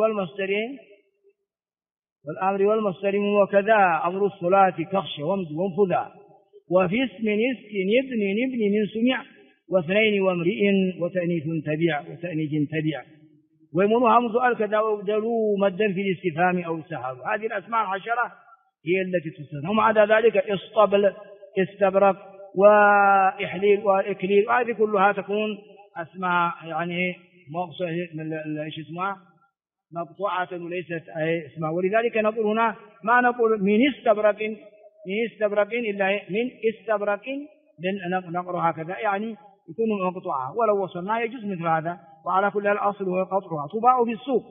والمصدر وكذا أمر الصلاة كخش ومز وانفذا. وفي اسم اسك ابن من سمع، واثنين وامرئ وتأنيث تبع ويمنوا همز الكذا وابدلوا مدا في الاستفهام أو سهل. هذه الأسماء 10 هي التي تستثنى، ومع ذلك اصطبل استبرق وإحليل وإكليل، وهذه كلها تكون أسماء يعني ايش اسمها مقطوعة وليست اسماء. ولذلك نقول هنا ما نقول من استبرق إلا من استبرق، نقرأ هكذا يعني يكون مقطوعة، ولو وصلنا يجوز مثل هذا. وعلى كل الأصل هو قطعها، تباع في السوق.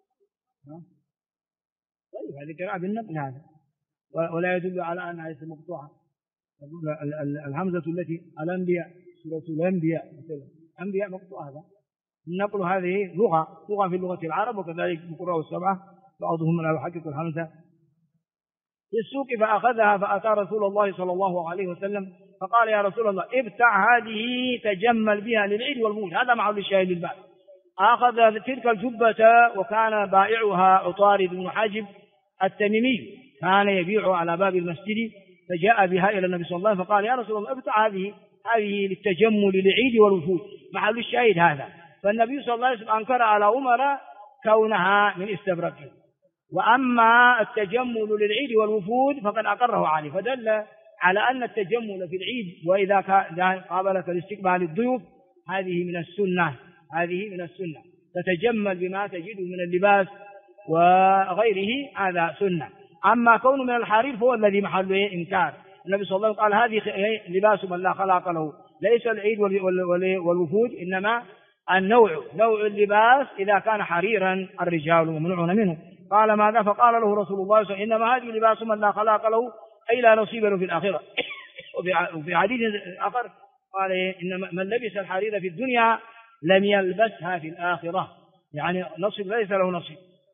طيب هذه قراءة بالنقل هذا، ولا يدل على أنها ليست مقطوعة. الهمزة التي الأنبياء، سورة الأنبياء مثلا أنبياء مقطوعة، هذا النقل هذه لغة في لغة العرب، وكذلك القراء السبعة بعضهم لا يحقق الهمزة في السوق. فأخذها فأتى رسول الله صلى الله عليه وسلم فقال يا رسول الله ابتع هذه تجمل بها للعيد والمولد. هذا محل الشاهد للباب. أخذ تلك الجبة، وكان بائعها عطارد بن حاجب التميمي، كان يبيع على باب المسجد، فجاء بها إلى النبي صلى الله عليه وسلم فقال يا رسول الله ابتع هذه للتجمل للعيد والوفود. محل الشاهد هذا. فالنبي صلى الله عليه وسلم أنكر على عمر كونها من استبرق، وأما التجمل للعيد والوفود فقد أقره عليه، فدل على أن التجمل في العيد وإذا قابلك الاستقبال الضيوف هذه من السنة، تتجمل بما تجده من اللباس وغيره، هذا سنة. أما كون من الحرير فهو الذي محله إنكار. النبي صلى الله عليه وسلم قال هذه لباس من لا خلاق له، ليس العيد والوفود، إنما نوع اللباس إذا كان حريرا الرجال ممنوعون منه. قال ماذا؟ فقال له رسول الله صلى الله عليه وسلم إنما هذه لباس من لا خلاق له أي لا نصيب له في الآخرة. وفي حديث آخر قال إن من لبس الحرير في الدنيا لم يلبسها في الآخرة، يعني نصيب ليس له نصيب.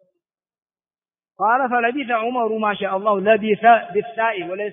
قال فلبث عمر ما شاء الله، لبث بالساء وليس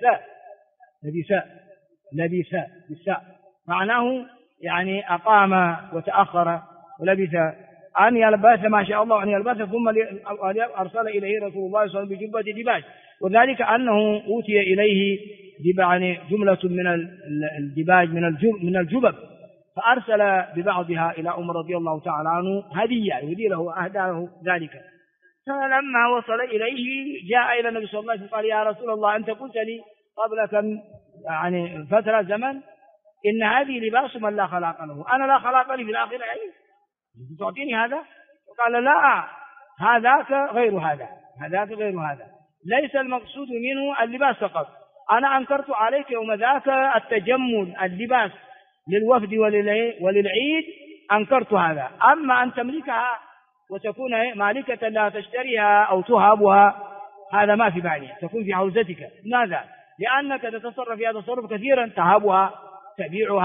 لبث بالساء، معناه يعني أقام وتأخر، ولبث أن يلبث ما شاء الله أن يلبث، ثم أرسل إليه رسول الله صلى الله عليه وسلم بجبة ديباج، وذلك أنه أوتي إليه يعني جملة من الديباج من الجبب، فأرسل ببعضها إلى عمر رضي الله تعالى عنه هدية يهدي له أهداه ذلك. فلما وصل إليه جاء إلى النبي صلى الله عليه وسلم قال يا رسول الله أنت قلت لي قبل كم يعني فترة زمن إن هذه لباس من لا خلاق له، أنا لا خلاق لي في الآخرة، يعني تعطيني هذا؟ وقال لا، هذاك غير هذا، ليس المقصود منه اللباس فقط. أنا أنكرت عليك يوم ذاك التجمل اللباس للوفد وللعيد، أنكرت هذا. أما أن تملكها وتكون مالكة لا تشتريها أو تهابها هذا ما في معنى، تكون في حوزتك. ماذا؟ لأنك تتصرف فيها تصرف كثيرا، تهابها، تبيعها،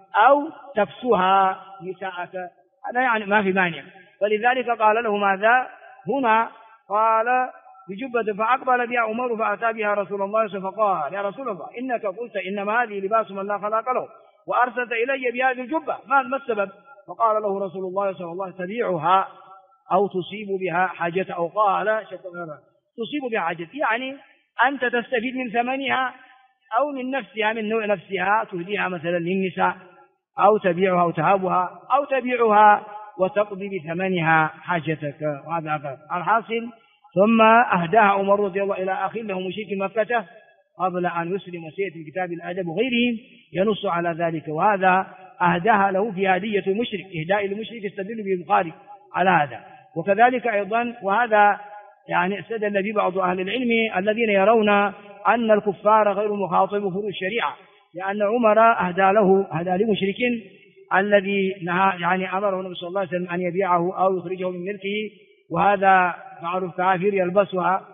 أو تكسوها نساءك، هذا يعني ما في مانع. فلذلك قال له ماذا هنا؟ قال بجبة، فأقبل بها عمر فأتى بها رسول الله صلى الله عليه وسلم فقال يا رسول الله إنك قلت إنما هذه لباس من لا خلاق له وأرسلت إلي بهذه الجبة، ما السبب؟ فقال له رسول الله صلى الله عليه وسلم تبيعها أو تصيب بها حاجة، أو قال تصيب بها حاجة، يعني أنت تستفيد من ثمنها أو من نفسها، من نوع نفسها، تهديها مثلا للنساء، أو تبيعها أو تهابها، أو تبيعها وتقضي بثمنها حاجتك. وهذا الحاصل. ثم أهداها عمر رضي الله إلى أخيه له مشرك مكة قبل أن يسلم، وسيأتي في كتاب الأدب وغيرهم ينص على ذلك. وهذا أهداها له في هدية المشرك، إهداء المشرك يستدل به البخاري على هذا. وكذلك أيضا، وهذا يعني استدل به بعض أهل العلم الذين يرون أن الكفار غير مخاطب بفروض الشريعة، لأن عمر أهدى لمشرك الذي نهى، يعني أمره النبي صلى الله عليه وسلم أن يبيعه أو يخرجه من ملكه، وهذا معروف كافر يلبسها.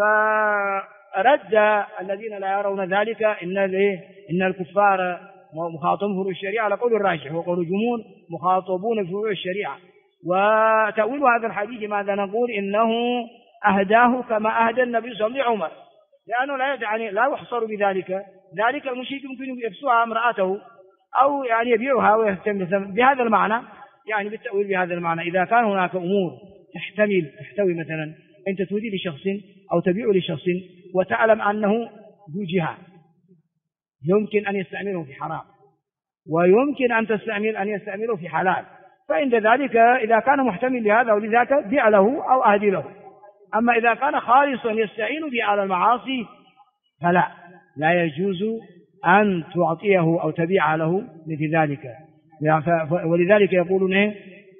فرد الذين لا يرون ذلك إن الكفار مخاطبون بفروع الشريعة على قول الراجح، وقول الجمهور مخاطبون بفروع الشريعة. وتأويل هذا الحديث ماذا نقول؟ إنه أهداه كما أهدى النبي صلى الله عليه وسلم لعمر، لأنه لا يحصر بذلك. ذلك المشرك يمكن يبسوها امرأته أو يعني يبيعها ويهتم بهذا المعنى، يعني بالتأويل بهذا المعنى. إذا كان هناك أمور تحتوي مثلا أنت تهدي لشخص أو تبيع لشخص وتعلم أنه ذو جهة، يمكن أن يستعمله في حرام ويمكن أن يستعمله في حلال، فعند ذلك إذا كان محتمل لهذا ولذاك بيع له أو أهدي له. أما إذا كان خالصا يستعين به على المعاصي لا يجوز أن تعطيه أو تبيع له مثل ذلك. ولذلك يقولون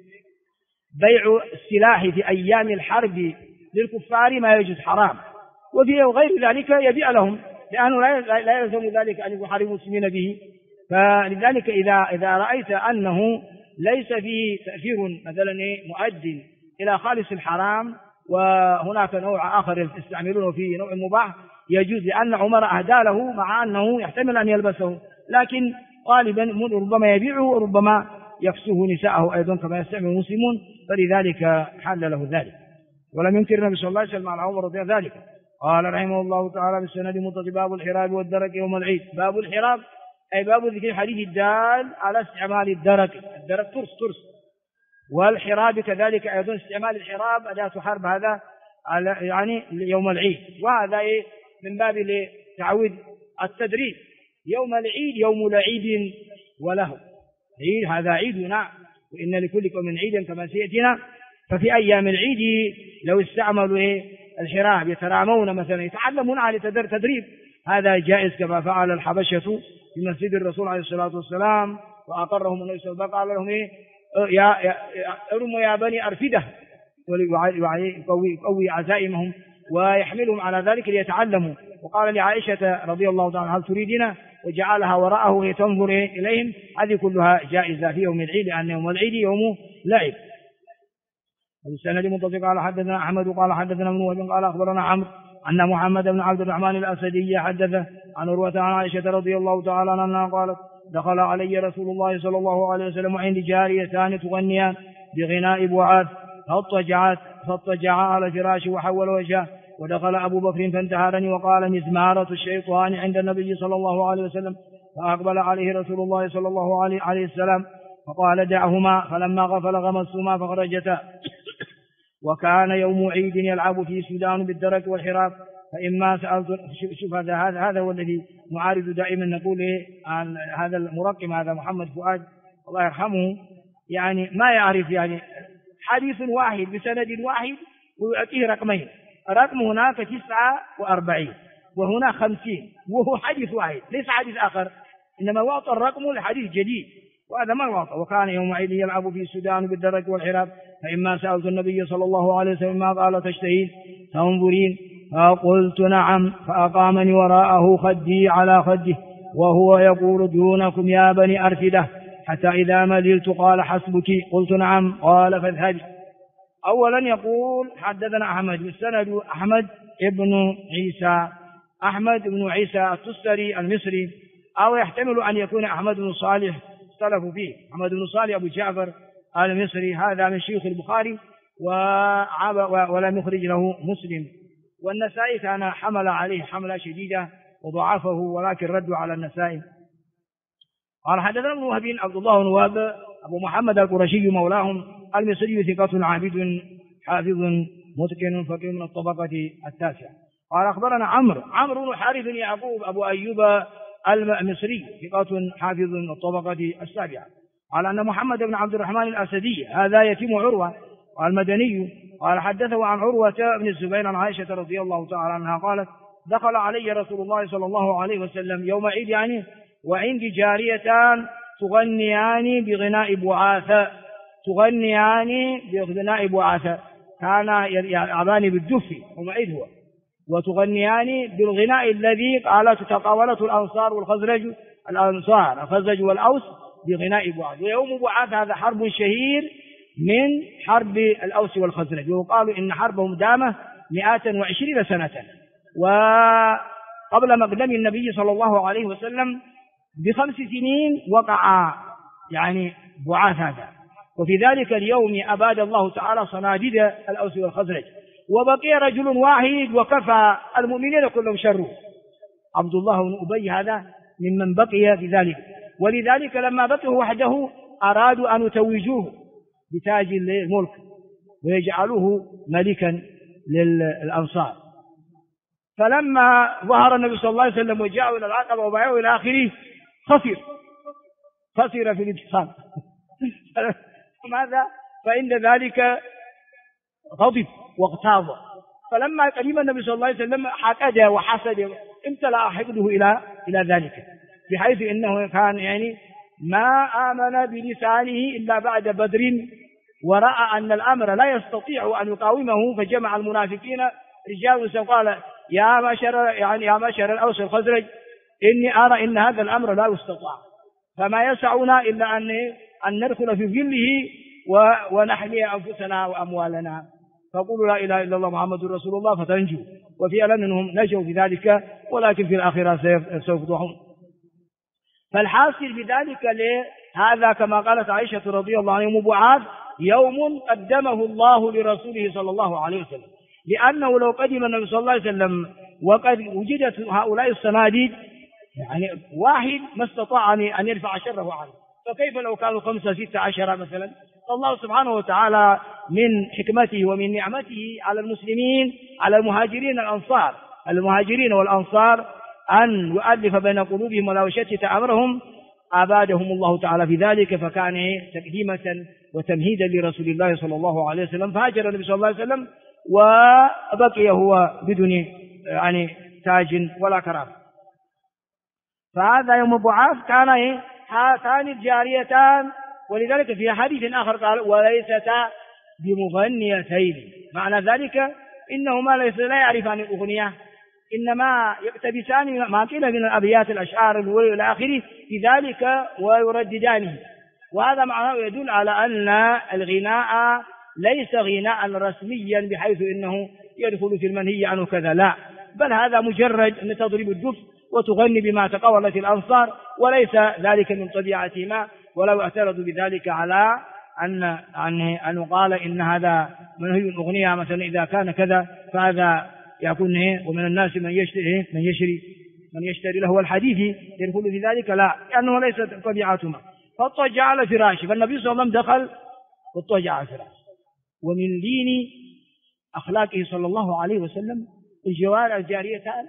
بيع السلاح في أيام الحرب للكفار ما يجوز حرام، وفي غير ذلك يبيع لهم، لأنه لا يلزم ذلك أن يحارب المسلمين به. فلذلك إذا رأيت أنه ليس فيه تأثير مثلا مؤد إلى خالص الحرام، وهناك نوع آخر يستعملونه في نوع مباح، يجوز، لأن عمر أهدى له مع أنه يحتمل أن يلبسه، لكن غالبا ربما يبيعه وربما يكسوه نساءه أيضا كما يستعمل المسلمون، فلذلك حل له ذلك. ولم ينكر النبي صلى الله عليه وسلم على عمر رضي الله عنه ذلك. قال رحمه الله تعالى بالسند المتصل باب الحراب والدرك يوم العيد. باب الحراب أي باب ذكر الحديث الدال على استعمال الدرك ترس، والحراب كذلك أيضا استعمال الحراب أداة حرب، هذا يعني يوم العيد. وهذا من باب تعويد التدريب. يوم العيد يوم لعيد وله عيد، هذا عيدنا وإن لكل قوم عيدا كما سيأتينا. ففي أيام العيد لو استعملوا الحراب يترامون مثلا، يتعلمون على تدريب، هذا جائز كما فعل الحبشة في مسجد الرسول عليه الصلاة والسلام، وأقرهم النبي صلى الله عليه وسلم، قال لهم ارموا يا بني أرفدة، ويقوي عزائمهم ويحملهم على ذلك ليتعلموا. وقال لعائشة رضي الله تعالى هل تريدنا، وجعلها وراءه وهي تنظر إليهم. هذه كلها جائزة في يوم العيد، لأن يوم العيد يوم لعب. السند المتصل قال حدثنا أحمد قال حدثنا ابن وهب قال أخبرنا عمرو أن محمد بن عبد الرحمن الأسدي حدثه عن عروة عن عائشة رضي الله تعالى عنها قالت دخل علي رسول الله صلى الله عليه وسلم وعندي جاريتان تغنيان بغناء بعاث، فاضطجعا على الفراش وحول وجهه، ودخل أبو بكر فانتهرني وقال مزمارة الشيطان عند النبي صلى الله عليه وسلم، فأقبل عليه رسول الله صلى الله عليه وسلم فقال دعهما، فلما غفل غمسهما فخرجتا. وكان يوم عيد يلعب فيه السودان بالدرك والحراب، فإما سألت. شوف هذا هو الذي نعارض دائما، نقول عن هذا المرقم هذا محمد فؤاد الله يرحمه، يعني ما يعرف يعني حديث واحد بسند واحد ويعطيه رقمين، رقم هناك 49 وهنا 50، وهو حديث واحد ليس حديث آخر، إنما وعطى الرقم لحديث جديد، وهذا ما وعطى. وكان يوم عيد يلعب في السودان بالدرك والحراب، فإما سألت النبي صلى الله عليه وسلم ما قال تشتهين تنظرين، فقلت نعم، فأقامني وراءه خدي على خده وهو يقول دونكم يا بني أرفدة، حتى إذا مللت قال حسبك، قلت نعم، قال فاذهبي. أولا يقول حدثنا أحمد، بالسند أحمد بن عيسى التستري المصري، أو يحتمل أن يكون أحمد بن صالح اختلفوا فيه. محمد بن صالح أبو جعفر المصري هذا من شيوخ البخاري ولم يخرج له مسلم، والنسائي كان حمل عليه حملة شديدة وضعفه، ولكن ردوا على النسائي. قال حدثنا ابن وهب عبد الله بن وهب أبو محمد القرشي مولاهم المصري ثقة عابد حافظ متقن فقيه من الطبقة التاسعة. قال أخبرنا عمرو بن حارث بن يعقوب أبو أيوب المصري ثقة حافظ من الطبقة السابعة. قال أن محمد بن عبد الرحمن الأسدي هذا يتيم عروة المدني قال حدثه عن عروة بن الزبير عن عائشة رضي الله تعالى عنها قالت دخل علي رسول الله صلى الله عليه وسلم يوم عيد يعني وعندي جاريتان تغنيان بغناء بعاثة كان يلعبان بالدف ومعيد هو وتغنيان بالغناء الذي قالت تقاولته الأنصار والخزرج الخزرج والأوس بغناء بعاث. ويوم بعاث هذا حرب شهير من حرب الأوس والخزرج، وقالوا إن حربهم دامة 120 سنة، وقبل مقدم النبي صلى الله عليه وسلم ب5 سنين وقع يعني بعاث هذا. وفي ذلك اليوم أباد الله تعالى صناديد الأوس والخزرج، وبقي رجل واحد وكفى المؤمنين كلهم شره، عبد الله بن أبي هذا ممن بقي في ذلك. ولذلك لما بقي وحده أرادوا أن يتوجوه بتاج الملك ويجعلوه ملكا للأنصار. فلما ظهر النبي صلى الله عليه وسلم وجاءوا إلى العقبة وبايعوا إلى آخره خسر في الانتقام. ماذا؟ فإن ذلك غضب واغتاظ. فلما قدم النبي صلى الله عليه وسلم حقد وحسد امتلأ حقده إلى ذلك، بحيث إنه كان يعني ما آمن بلسانه إلا بعد بدر، ورأى أن الأمر لا يستطيع أن يقاومه، فجمع المنافقين رجال وقال يا معشر الأوس والخزرج إني أرى إن هذا الأمر لا يستطاع، فما يسعنا إلا أن ندخل في ظله ونحمي أنفسنا وأموالنا، فقولوا لا إله إلا الله محمد رسول الله فتنجوا. وفعلا منهم نجوا بذلك، ولكن في الآخرة سيفضحون. فالحاصل بذلك هذا كما قالت عائشة رضي الله عنها بعاث يوم قدمه الله لرسوله صلى الله عليه وسلم، لأنه لو قدم النبي صلى الله عليه وسلم وقد وجدت هؤلاء الصناديد يعني واحد ما استطاع أن يرفع شره عنه، فكيف لو كانوا 5 6 10 مثلا؟ فالله سبحانه وتعالى من حكمته ومن نعمته على المسلمين على المهاجرين والأنصار أن يؤلف بين قلوبهم ولا يشتت أمرهم، أبادهم الله تعالى في ذلك، فكان تقديمة وتمهيدا لرسول الله صلى الله عليه وسلم. فهاجر النبي صلى الله عليه وسلم وبقي هو بدون يعني تاج ولا كرامة. فهذا يوم بعاث كان هاتان الجاريتان، ولذلك في حديث آخر قال وليستا بمغنيتين، معنى ذلك إنهما لا يعرفان الأغنية، إنما يقتبسان ما قيل من الأبيات الأشعار إلى آخره في ذلك ويرددانه. وهذا معناه يدل على أن الغناء ليس غناء رسميا بحيث إنه يدخل في المنهي عنه كذا، لا، بل هذا مجرد أن تضرب الدف وتغني بما تقولت الأنصار، وليس ذلك من طبيعتهما. ولو اعترضوا بذلك على أن يقال إن هذا منهي الأغنية مثلا إذا كان كذا فهذا يكون ومن الناس من يشتري له الحديث يدخل في ذلك، لا، لأنه ليس طبيعتهما. فاضطجع على فراشه، فالنبي صلى الله عليه وسلم دخل واضطجع على فراشه. ومن دين أخلاقه صلى الله عليه وسلم الجاريتان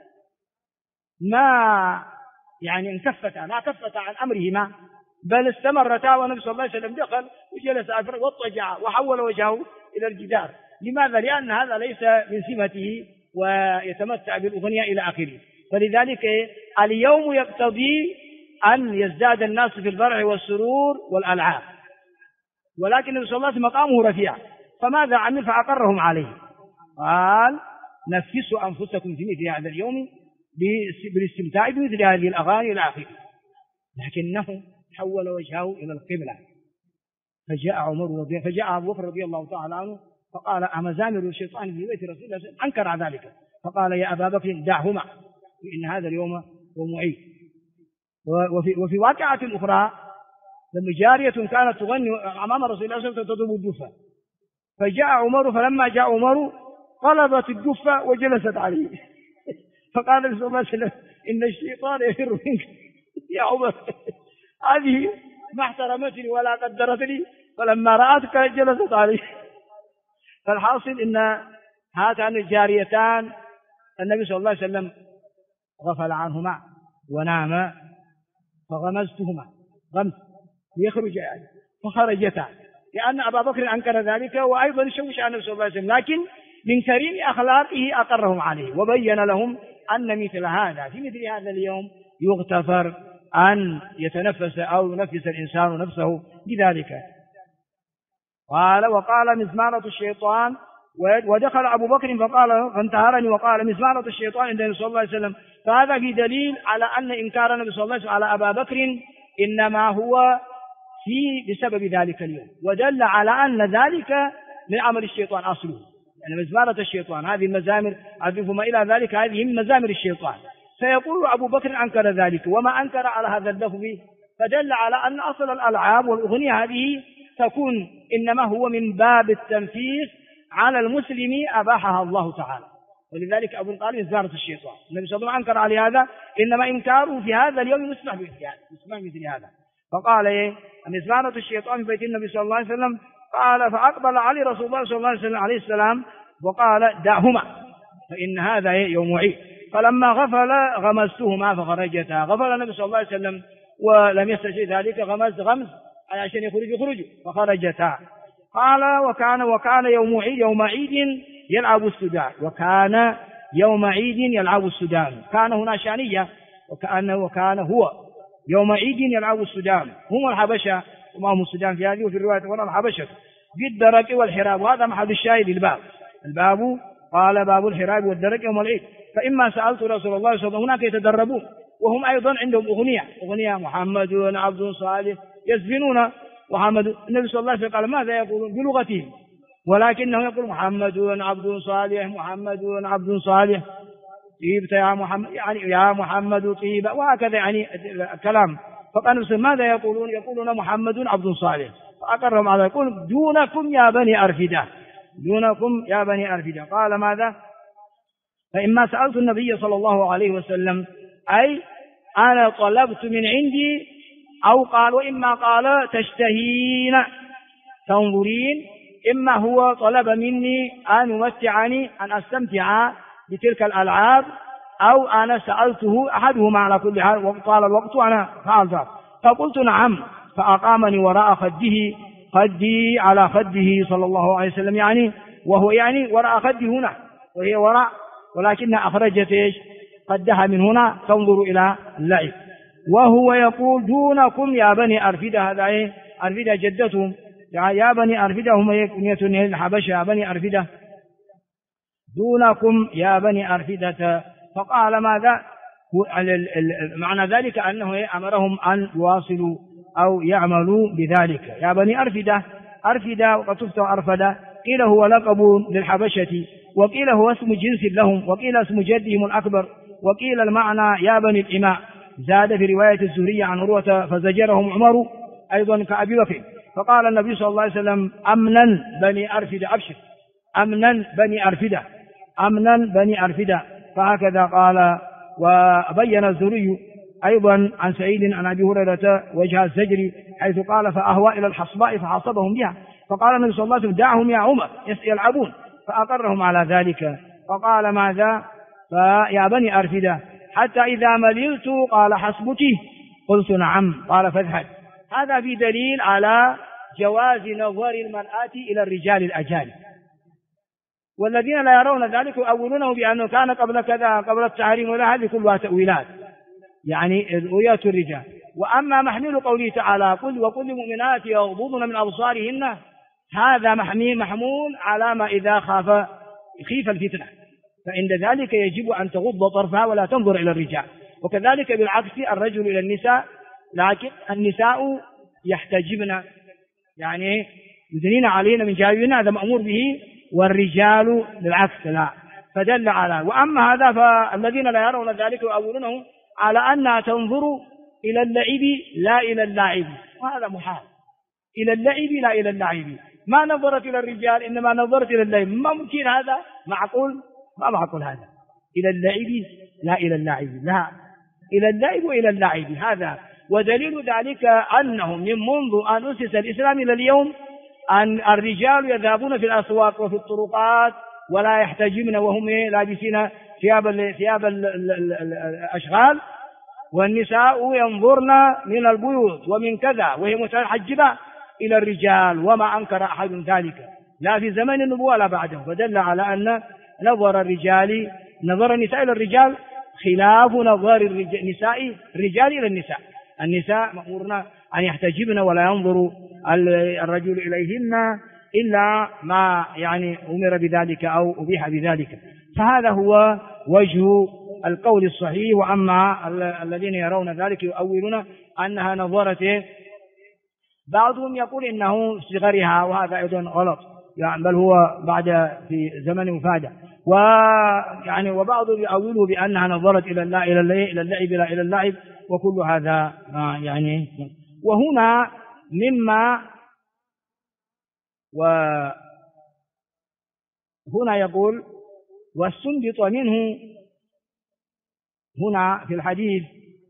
ما يعني انكفتا، ما كفتا عن أمرهما، بل استمرتا، والنبي صلى الله عليه وسلم دخل وجلس على الفراش واضطجع وحول وجهه إلى الجدار. لماذا؟ لأن هذا ليس من سمته ويتمتع بالأغنية إلى آخره. فلذلك اليوم يقتضي أن يزداد الناس في الفرح والسرور والألعاب، ولكن النبي صلى الله عليه وسلم مقامه رفيع، فماذا عمل؟ فأقرهم عليه، قال نفسوا أنفسكم في مثل هذا اليوم بالاستمتاع بمثل هذه الأغاني إلى آخره. لكنه حول وجهه إلى القبلة، فجاء أبو بكر رضي الله تعالى عنه فقال أمزامر الشيطان في بيت رسول الله، أنكر على ذلك، فقال يا أبا بكر دعهما فإن هذا اليوم يوم عيد. وفي واقعة أخرى لما جارية كانت تغني أمام رسول الله صلى الله عليه وسلم تضرب الدفة، فجاء عمر، فلما جاء عمر قلبت الدفة وجلست عليه فقال النبي صلى الله عليه وسلم إن الشيطان يفر منك يا عمر، هذه ما احترمتني ولا قدرتني، فلما رأتك جلست عليه. فالحاصل إن هاتان الجاريتان النبي صلى الله عليه وسلم غفل عنهما ونام، فغمزتهما غمز ليخرج يعني، فخرجتا، لأن أبا بكر أنكر ذلك وأيضا شوش عن النبي صلى الله عليه وسلم، لكن من كريم أخلاقه أقرهم عليه وبين لهم أن مثل هذا في مثل هذا اليوم يغتفر أن يتنفس أو ينفس الإنسان نفسه بذلك. وقال مزمارة الشيطان، ودخل أبو بكر فقال فانتهرني وقال مزمارة الشيطان عند النبي صلى الله عليه وسلم. فهذا في دليل على أن إنكار النبي صلى الله عليه وسلم على أبا بكر إنما هو بسبب ذلك اليوم، ودل على أن ذلك من عمل الشيطان أصله، يعني مزمارة الشيطان هذه المزامر أضيف ما إلى ذلك هذه من مزامر الشيطان. فيقول أبو بكر أنكر ذلك وما أنكر على هذا اللفظ، فدل على أن أصل الألعاب والأغنية هذه تكون إنما هو من باب التنفيس على المسلم أباحها الله تعالى، ولذلك أبو قال مزمارة الشيطان. النبي صلى الله عليه وسلم أنكر على هذا، إنما إنكاره في هذا اليوم يسمح مثل هذا. فقال مزمارة الشيطان في بيت النبي صلى الله عليه وسلم. قال فأقبل علي رسول الله صلى الله عليه وسلم عليه السلام وقال دعهما فإن هذا يوم عيد. فلما غفل غمزتهما فخرجتا. غفل النبي صلى الله عليه وسلم ولم يستجب ذلك، غمز عشان يخرجوا فخرجتا. قال وكان يوم عيد يلعب السودان، وكان يوم عيد يلعب السودان، كان هنا شانية، وكان هو يوم عيد يلعب السودان، هم الحبشة وما هم السودان في هذه، وفي الرواية ولا الحبشة بالدرك والحراب. وهذا محل الشاهد الباب قال باب الحراب والدرك يوم العيد. فإما سألت رسول الله صلى الله عليه وسلم، هناك يتدربون وهم أيضا عندهم أغنية محمد عبد صالح يزبنون محمد. النبي صلى الله عليه وسلم قال ماذا يقولون بلغتهم، ولكنهم يقولون محمد عبد صالح، محمد عبد صالح، طيبت يا محمد، يعني يا محمد طيب، وهكذا يعني كلام. فقال ماذا يقولون محمد عبد صالح. فأقرهم على يقول دونكم يا بني أرفدة، دونكم يا بني أرفدة. قال ماذا؟ فإما سألت النبي صلى الله عليه وسلم أي أنا طلبت من عندي، أو قال وإما قال تشتهين تنظرين، إما هو طلب مني أن يمتعني أن أستمتع بتلك الألعاب، أو أنا سألته أحدهما على كل حال، وقال الوقت أنا فعلت. فقلت نعم، فأقامني وراء خدي على خده صلى الله عليه وسلم، يعني وهو يعني وراء خدي هنا وهي وراء، ولكنها أخرجت خدها من هنا تنظر إلى اللعب. وهو يقول دونكم يا بني أرفدة، هذا أرفدة جدتهم، يا بني أرفدة هم يكون الحبشة يا بني أرفدة، دونكم يا بني أرفدة. فقال ماذا؟ معنى ذلك أنه أمرهم أن يواصلوا أو يعملوا بذلك. يا بني أرفدة وقد تفتح أرفدة، قيل هو لقب للحبشة، وقيل هو اسم جنس لهم، وقيل اسم جدهم الأكبر، وقيل المعنى يا بني الإماء. زاد في رواية الزهرية عن عروة فزجرهم عمر أيضا كأبي بكر. فقال النبي صلى الله عليه وسلم أمنا بني أرفدة، أبشر أمنا بني أرفدة، أمنا بني أرفدة. فهكذا قال. وبين الزهري أيضا عن سعيد عن أبي هريرة وجه الزجر حيث قال فأهوى إلى الحصباء فحصبهم بها. فقال النبي صلى الله عليه وسلم دعهم يا عمر يلعبون، فأقرهم على ذلك. فقال ماذا؟ فيا بني أرفدة حتى إذا مللت قال حسبك، قلت نعم، قال فاذهب. هذا في دليل على جواز نظر المرأة إلى الرجال الأجانب، والذين لا يرون ذلك يؤولونه بأنه كان قبل كذا قبل التحريم، ولا هذه كلها تأويلات يعني رؤية الرجال. وأما محمول قوله تعالى قل وكل المؤمنات يغضضن من أبصارهن، هذا محمول على ما إذا خيف الفتنة، فعند ذلك يجب أن تغض طرفها ولا تنظر إلى الرجال. وكذلك بالعكس الرجل إلى النساء، لكن النساء يحتجبن يعني يدنين علينا من جايبنا، هذا مأمور به، والرجال بالعكس لا. فدل على. وأما هذا فالذين لا يرون ذلك يؤولونه على أنها تنظر إلى اللعب لا إلى اللاعب، وهذا محال. إلى اللعب لا إلى اللعب، ما نظرت إلى الرجال إنما نظرت إلى اللعب. ممكن هذا معقول؟ ما معقول هذا. إلى اللعب لا إلى اللعب، لا، إلى اللعب وإلى اللعب هذا. ودليل ذلك أنهم من منذ أن أسس الإسلام إلى اليوم أن الرجال يذهبون في الأسواق وفي الطرقات ولا يحتجبن وهم لابسين ثياب الأشغال، والنساء ينظرن من البيوت ومن كذا وهي متحجبة إلى الرجال، وما أنكر أحد ذلك لا في زمن النبوة ولا بعده. فدل على أن نظر النساء إلى الرجال خلاف نظر النساء الرجال إلى النساء. النساء مأمورن أن يحتجبن ولا ينظر الرجل إليهن إلا ما يعني أمر بذلك أو أبيح بذلك. فهذا هو وجه القول الصحيح. وأما الذين يرون ذلك يؤولون أنها نظرت، بعضهم يقول إنه صغرها، وهذا أيضا غلط يعني، بل هو بعد في زمن مفادة. ويعني وبعضهم يؤوله بأنها نظرت إلى اللعب لا إلى اللعب، وكل هذا يعني. وهنا وهنا يقول واستنبط منه هنا في الحديث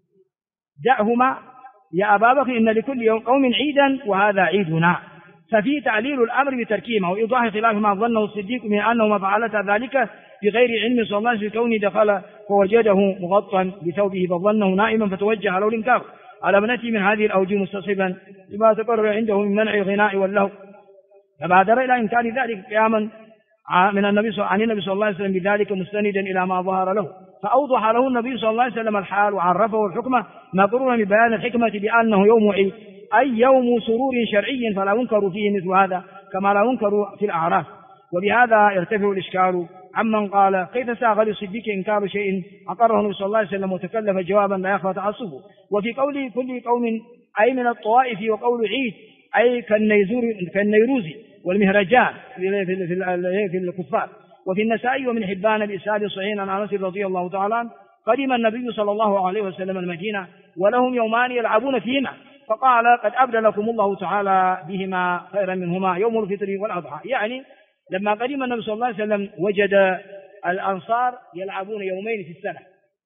دعهما يا أبا بكر إن لكل يوم قوم عيدا وهذا عيدنا. ففي تعليل الأمر بتركيهما وإيضاح خلاف ما ظنه الصديق من أنهما فعلتا ذلك بغير علم صلى الله عليه وسلم، كونه دخل فوجده مغطى بثوبه فظنه نائما فتوجه له الإنكار على ابنته من هذه الأوجه مستصحبا لما تقرر عنده من منع الغناء واللهو، فبادر إلى إنكار ذلك قياما عن النبي صلى الله عليه وسلم بذلك مستندا إلى ما ظهر له. فأوضح له النبي صلى الله عليه وسلم الحال وعرفه الحكمة مقرونا ببيان الحكمة بأنه يوم عيد، أي يوم سرور شرعي، فلا ينكر فيه مثل هذا كما لا ينكر في الأعراف. وبهذا يرتفع الإشكال عمن قال كيف ساغ للصديق إنكار شيء أقره النبي صلى الله عليه وسلم وتكلف جوابا لا يخفى تعصبه. وفي قول كل قوم أي من الطوائف، وقول عيد أي كالنيروز والمهرجان في الكفار. وفي النسائي ومن حبان بإسناد صحيح عن أنس رضي الله تعالى عنه قدم النبي صلى الله عليه وسلم المدينة ولهم يومان يلعبون فيهما، فقال قد أبدلكم الله تعالى بهما خيرا منهما يوم الفطر والأضحى. يعني لما قدم النبي صلى الله عليه وسلم وجد الأنصار يلعبون يومين في السنة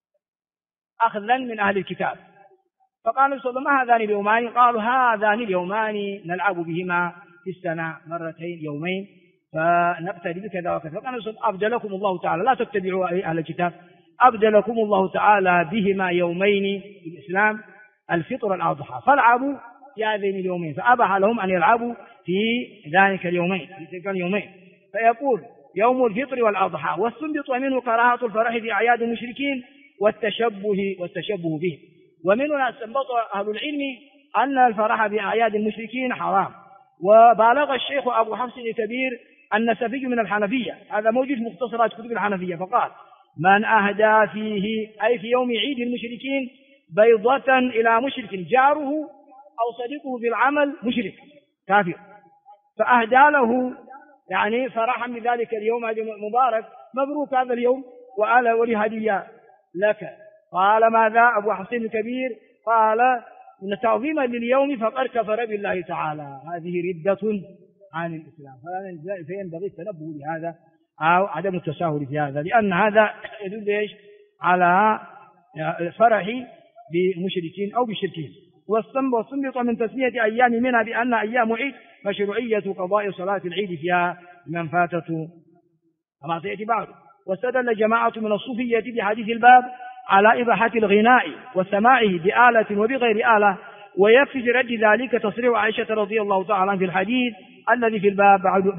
أخذا من أهل الكتاب، فقال النبي صلى الله عليه وسلم ما هذان اليومان؟ قالوا هذان اليومان نلعب بهما في السنة مرتين يومين فنقتدي بكذا وكذا. فقال النبي صلى الله عليه وسلم أبدلكم الله تعالى، لا تتبعوا أهل الكتاب، أبدلكم الله تعالى بهما يومين في الإسلام الفطر والأضحى، فالعبوا في هذين اليومين، فأباح لهم أن يلعبوا في ذلك اليومين في تلك اليومين. فيقول يوم الفطر والأضحى. واستنبط منه كراهة الفرح في أعياد المشركين والتشبه به. ومنه استنبط أهل العلم أن الفرح بأعياد المشركين حرام. وبالغ الشيخ أبو حفص الكبير النسفي من الحنفية، هذا موجود في مختصرات كتب الحنفية، فقال من أهدى فيه أي في يوم عيد المشركين بيضة إلى مشرك جاره أو صديقه في العمل مشرك كافر، فأهدى له يعني فرحا بذلك اليوم هذا مبارك مبروك هذا اليوم ولي هدية لك. قال ماذا أبو حسين الكبير؟ قال إن تعظيما لليوم فقد كفر بالله تعالى، هذه ردة عن الإسلام. فينبغي التنبه لهذا أو عدم التساهل في هذا، لأن هذا يدل على الفرح بمشركين أو بشركين. واستنبط من تسمية أيام منها بأن أيام عيد مشروعية قضاء صلاة العيد فيها من فاتته كما سيأتي بعد. واستدل جماعة من الصوفية بحديث الباب على إباحة الغناء وسماعه بآلة وبغير آلة، ويكفي في رد ذلك تصريح عائشة رضي الله تعالى عنها في الحديث الذي في الباب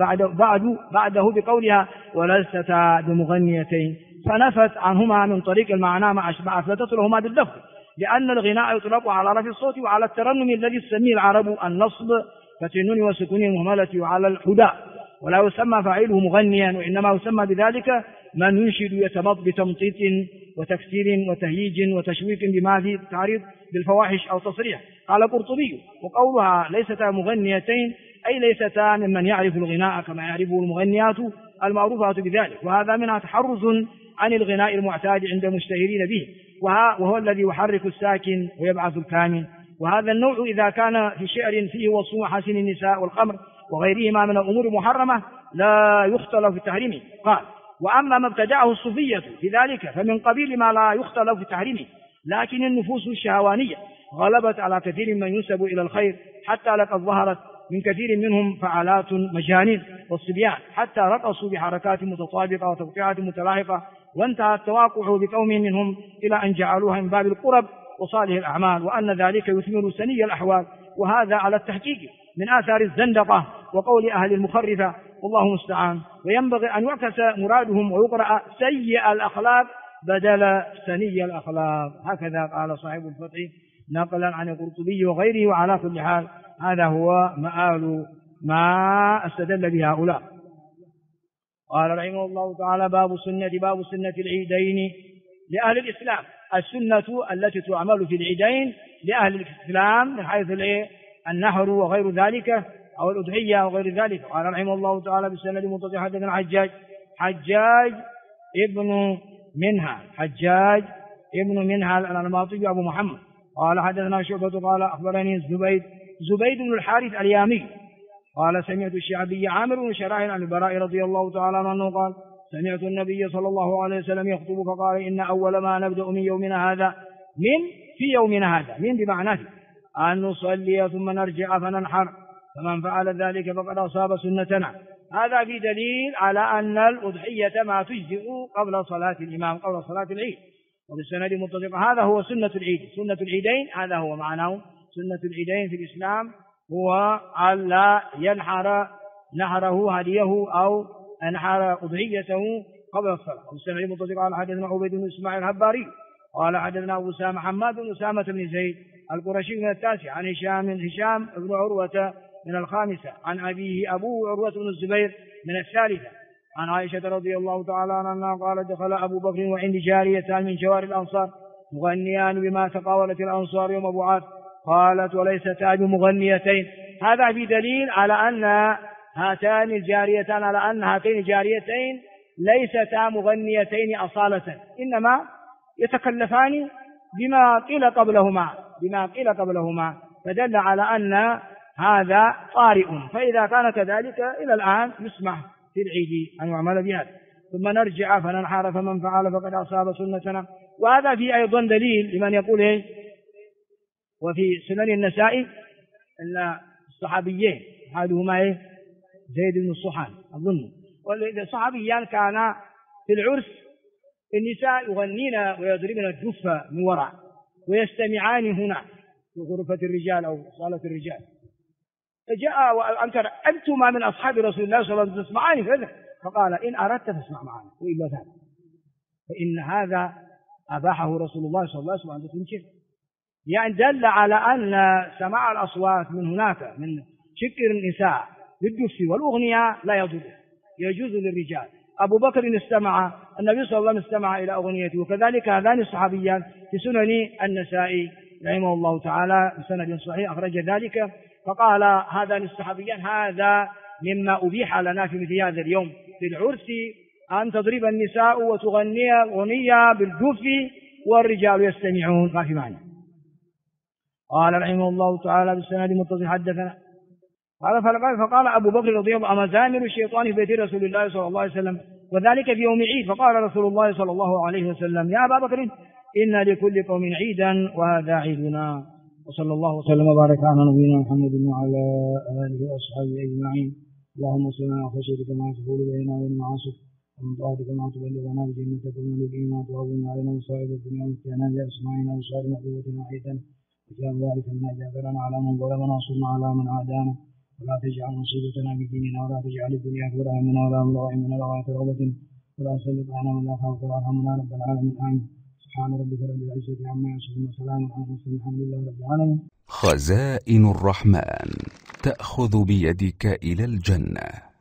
بعده بقولها ولست بمغنيتين، فنفت عنهما من طريق المعنى مع أثبتت لهما باللفظ، لأن الغناء يطلق على رفع الصوت وعلى الترنم الذي تسميه العرب النصب كالنون والسكون المهملة وعلى الحداء، ولا يسمى فاعله مغنيا، وإنما يسمى بذلك من ينشد يتمط بتمطيط وتكسير وتهييج وتشويق بما في تعريض بالفواحش أو تصريح. قال القرطبي وقولها ليستا مغنيتين أي ليستا ممن يعرف الغناء كما يعرفه المغنيات المعروفة بذلك، وهذا منها تحرز عن الغناء المعتاد عند المشتهرين به، وهو الذي يحرك الساكن ويبعث الكامن، وهذا النوع إذا كان في شعر فيه وصف محاسن النساء والخمر وغيرهما من الأمور المحرمة لا يختلف في تحريمه. قال: وأما ما ابتدعه الصوفية في ذلك فمن قبيل ما لا يختلف في تحريمه، لكن النفوس الشهوانية غلبت على كثير من ينسب إلى الخير، حتى لقد ظهرت من كثير منهم فعالات مجانين والصبيان، حتى رقصوا بحركات متطابقة وتوقيعات متلاحقة، وانتهى التواقع بقوم منهم إلى أن جعلوها من باب القرب وصالح الأعمال، وأن ذلك يثمر سني الأحوال، وهذا على التحقيق من آثار الزندقة وقول أهل المخرفة، والله المستعان. وينبغي أن يعكس مرادهم ويقرأ سيء الأخلاق بدل سني الأخلاق، هكذا قال صاحب الفتح نقلا عن القرطبي وغيره. وعلى كل حال هذا هو مآل ما استدل به هؤلاء. قال رحمه الله تعالى: باب سنة العيدين لأهل الإسلام، السنة التي تعمل في العيدين لأهل الإسلام من حيث النحر وغير ذلك أو الأضحية وغير ذلك. قال رحمه الله تعالى: بالسند المتصل حدثنا حجاج ابن منها الأنماطي أبو محمد قال حدثنا شعبة قال أخبرني زبيد بن الحارث اليامي قال: سمعت الشعبي عامر بن شراح عن البراء رضي الله تعالى عنه قال: سمعت النبي صلى الله عليه وسلم يخطب فقال: إن أول ما نبدأ من يومنا هذا من بمعنى أن نصلي ثم نرجع فننحر، فمن فعل ذلك فقد أصاب سنتنا. هذا في دليل على أن الأضحية ما تجزئ قبل صلاة الإمام، قبل صلاة العيد. وبالسند المتصل هذا هو سنة العيد، سنة العيدين هذا هو معناه. سنة العيدين في الإسلام هو ألا ينحر نحره هديه أو أنحر أضحيته قبل الصلاة. وبالسند المتصل قال حدثنا عبيد بن إسماعيل الهباري قال حدثنا أبو أسامة حماد بن أسامة بن زيد القرشي من التاسع عن هشام بن عروة من الخامسة عن أبيه أبوه عروة بن الزبير من الثالثة عن عائشة رضي الله تعالى عنها قال: دخل أبو بكر وعندي جاريتان من جوار الأنصار مغنيان بما تقاولت الأنصار يوم بعاث. قالت: وليستا بمغنيتين. هذا بدليل على أن هاتين الجاريتين ليستا مغنيتين أصالة، إنما يتكلفان بما قيل قبلهما، فدل على أن هذا طارئ. فإذا كان كذلك إلى الآن يسمح في العيد أن يعمل بهذا. ثم نرجع فننحر، فمن فعل فقد أصاب سنتنا. وهذا فيه أيضا دليل لمن يقول وفي سنن النسائي أن الصحابيين أحدهما زيد بن الصحان أظن، والصحابيان كان في العرس النساء يغنين ويضربن الدف من وراء ويستمعان هنا في غرفة الرجال أو صالة الرجال، فجاء وأنكر: أنتما من أصحاب رسول الله صلى الله عليه وسلم تسمعان كذا؟ فقال: إن أردت فاسمع معنا وإلا ذلك، فإن هذا أباحه رسول الله صلى الله عليه وسلم أن تنكر. يعني دل على أن سماع الأصوات من هناك من شكر النساء بالدف والأغنية لا يضر، يجوز للرجال. أبو بكر استمع، النبي صلى الله عليه وسلم استمع إلى أغنيته، وكذلك هذان الصحابيان في سنن النسائي رحمه الله تعالى بسند صحيح أخرج ذلك. فقال هذان الصحابيان: هذا مما أبيح لنا في مثل هذا اليوم في العرس أن تضرب النساء وتغني أغنية بالدف والرجال يستمعون، ما في معنى. قال رحمه الله تعالى بالسند المتصل حدثنا فقال أبو بكر رضي الله عنه: مزامر الشيطان في بيت رسول الله صلى الله عليه وسلم وذلك في يوم عيد. فقال رسول الله صلى الله عليه وسلم: يا أبا بكر إن لكل قوم عيدا وهذا عيدنا. وصلى الله وسلم وبارك على نبينا محمد وعلى آله وأصحابه أجمعين. اللهم صل على خشيتك ما تحول بيننا وبين معاصيك، ومن طاعتك ما تبلغنا بجنتك، ومن اليقين ما تهون علينا مصائب الدنيا ومتعنا بأسماعنا وأبصارنا وقوتنا أحييتنا، واجعل وارثا منا جابرنا على من ظلمنا وانصرنا على من عادانا، ولا تجعل مصيبتنا بديننا، ولا تجعل الدنيا أكبر همنا ولا مبلغ علمنا ولا غاية رغبتنا، ولا تسلط علينا من لا خافك ولا يرحمنا رب العالمين. آمين. سبحان ربك رب العزة عما يصفون وسلام على المرسلين الحمد لله رب العالمين. خزائن الرحمن تأخذ بيدك إلى الجنة.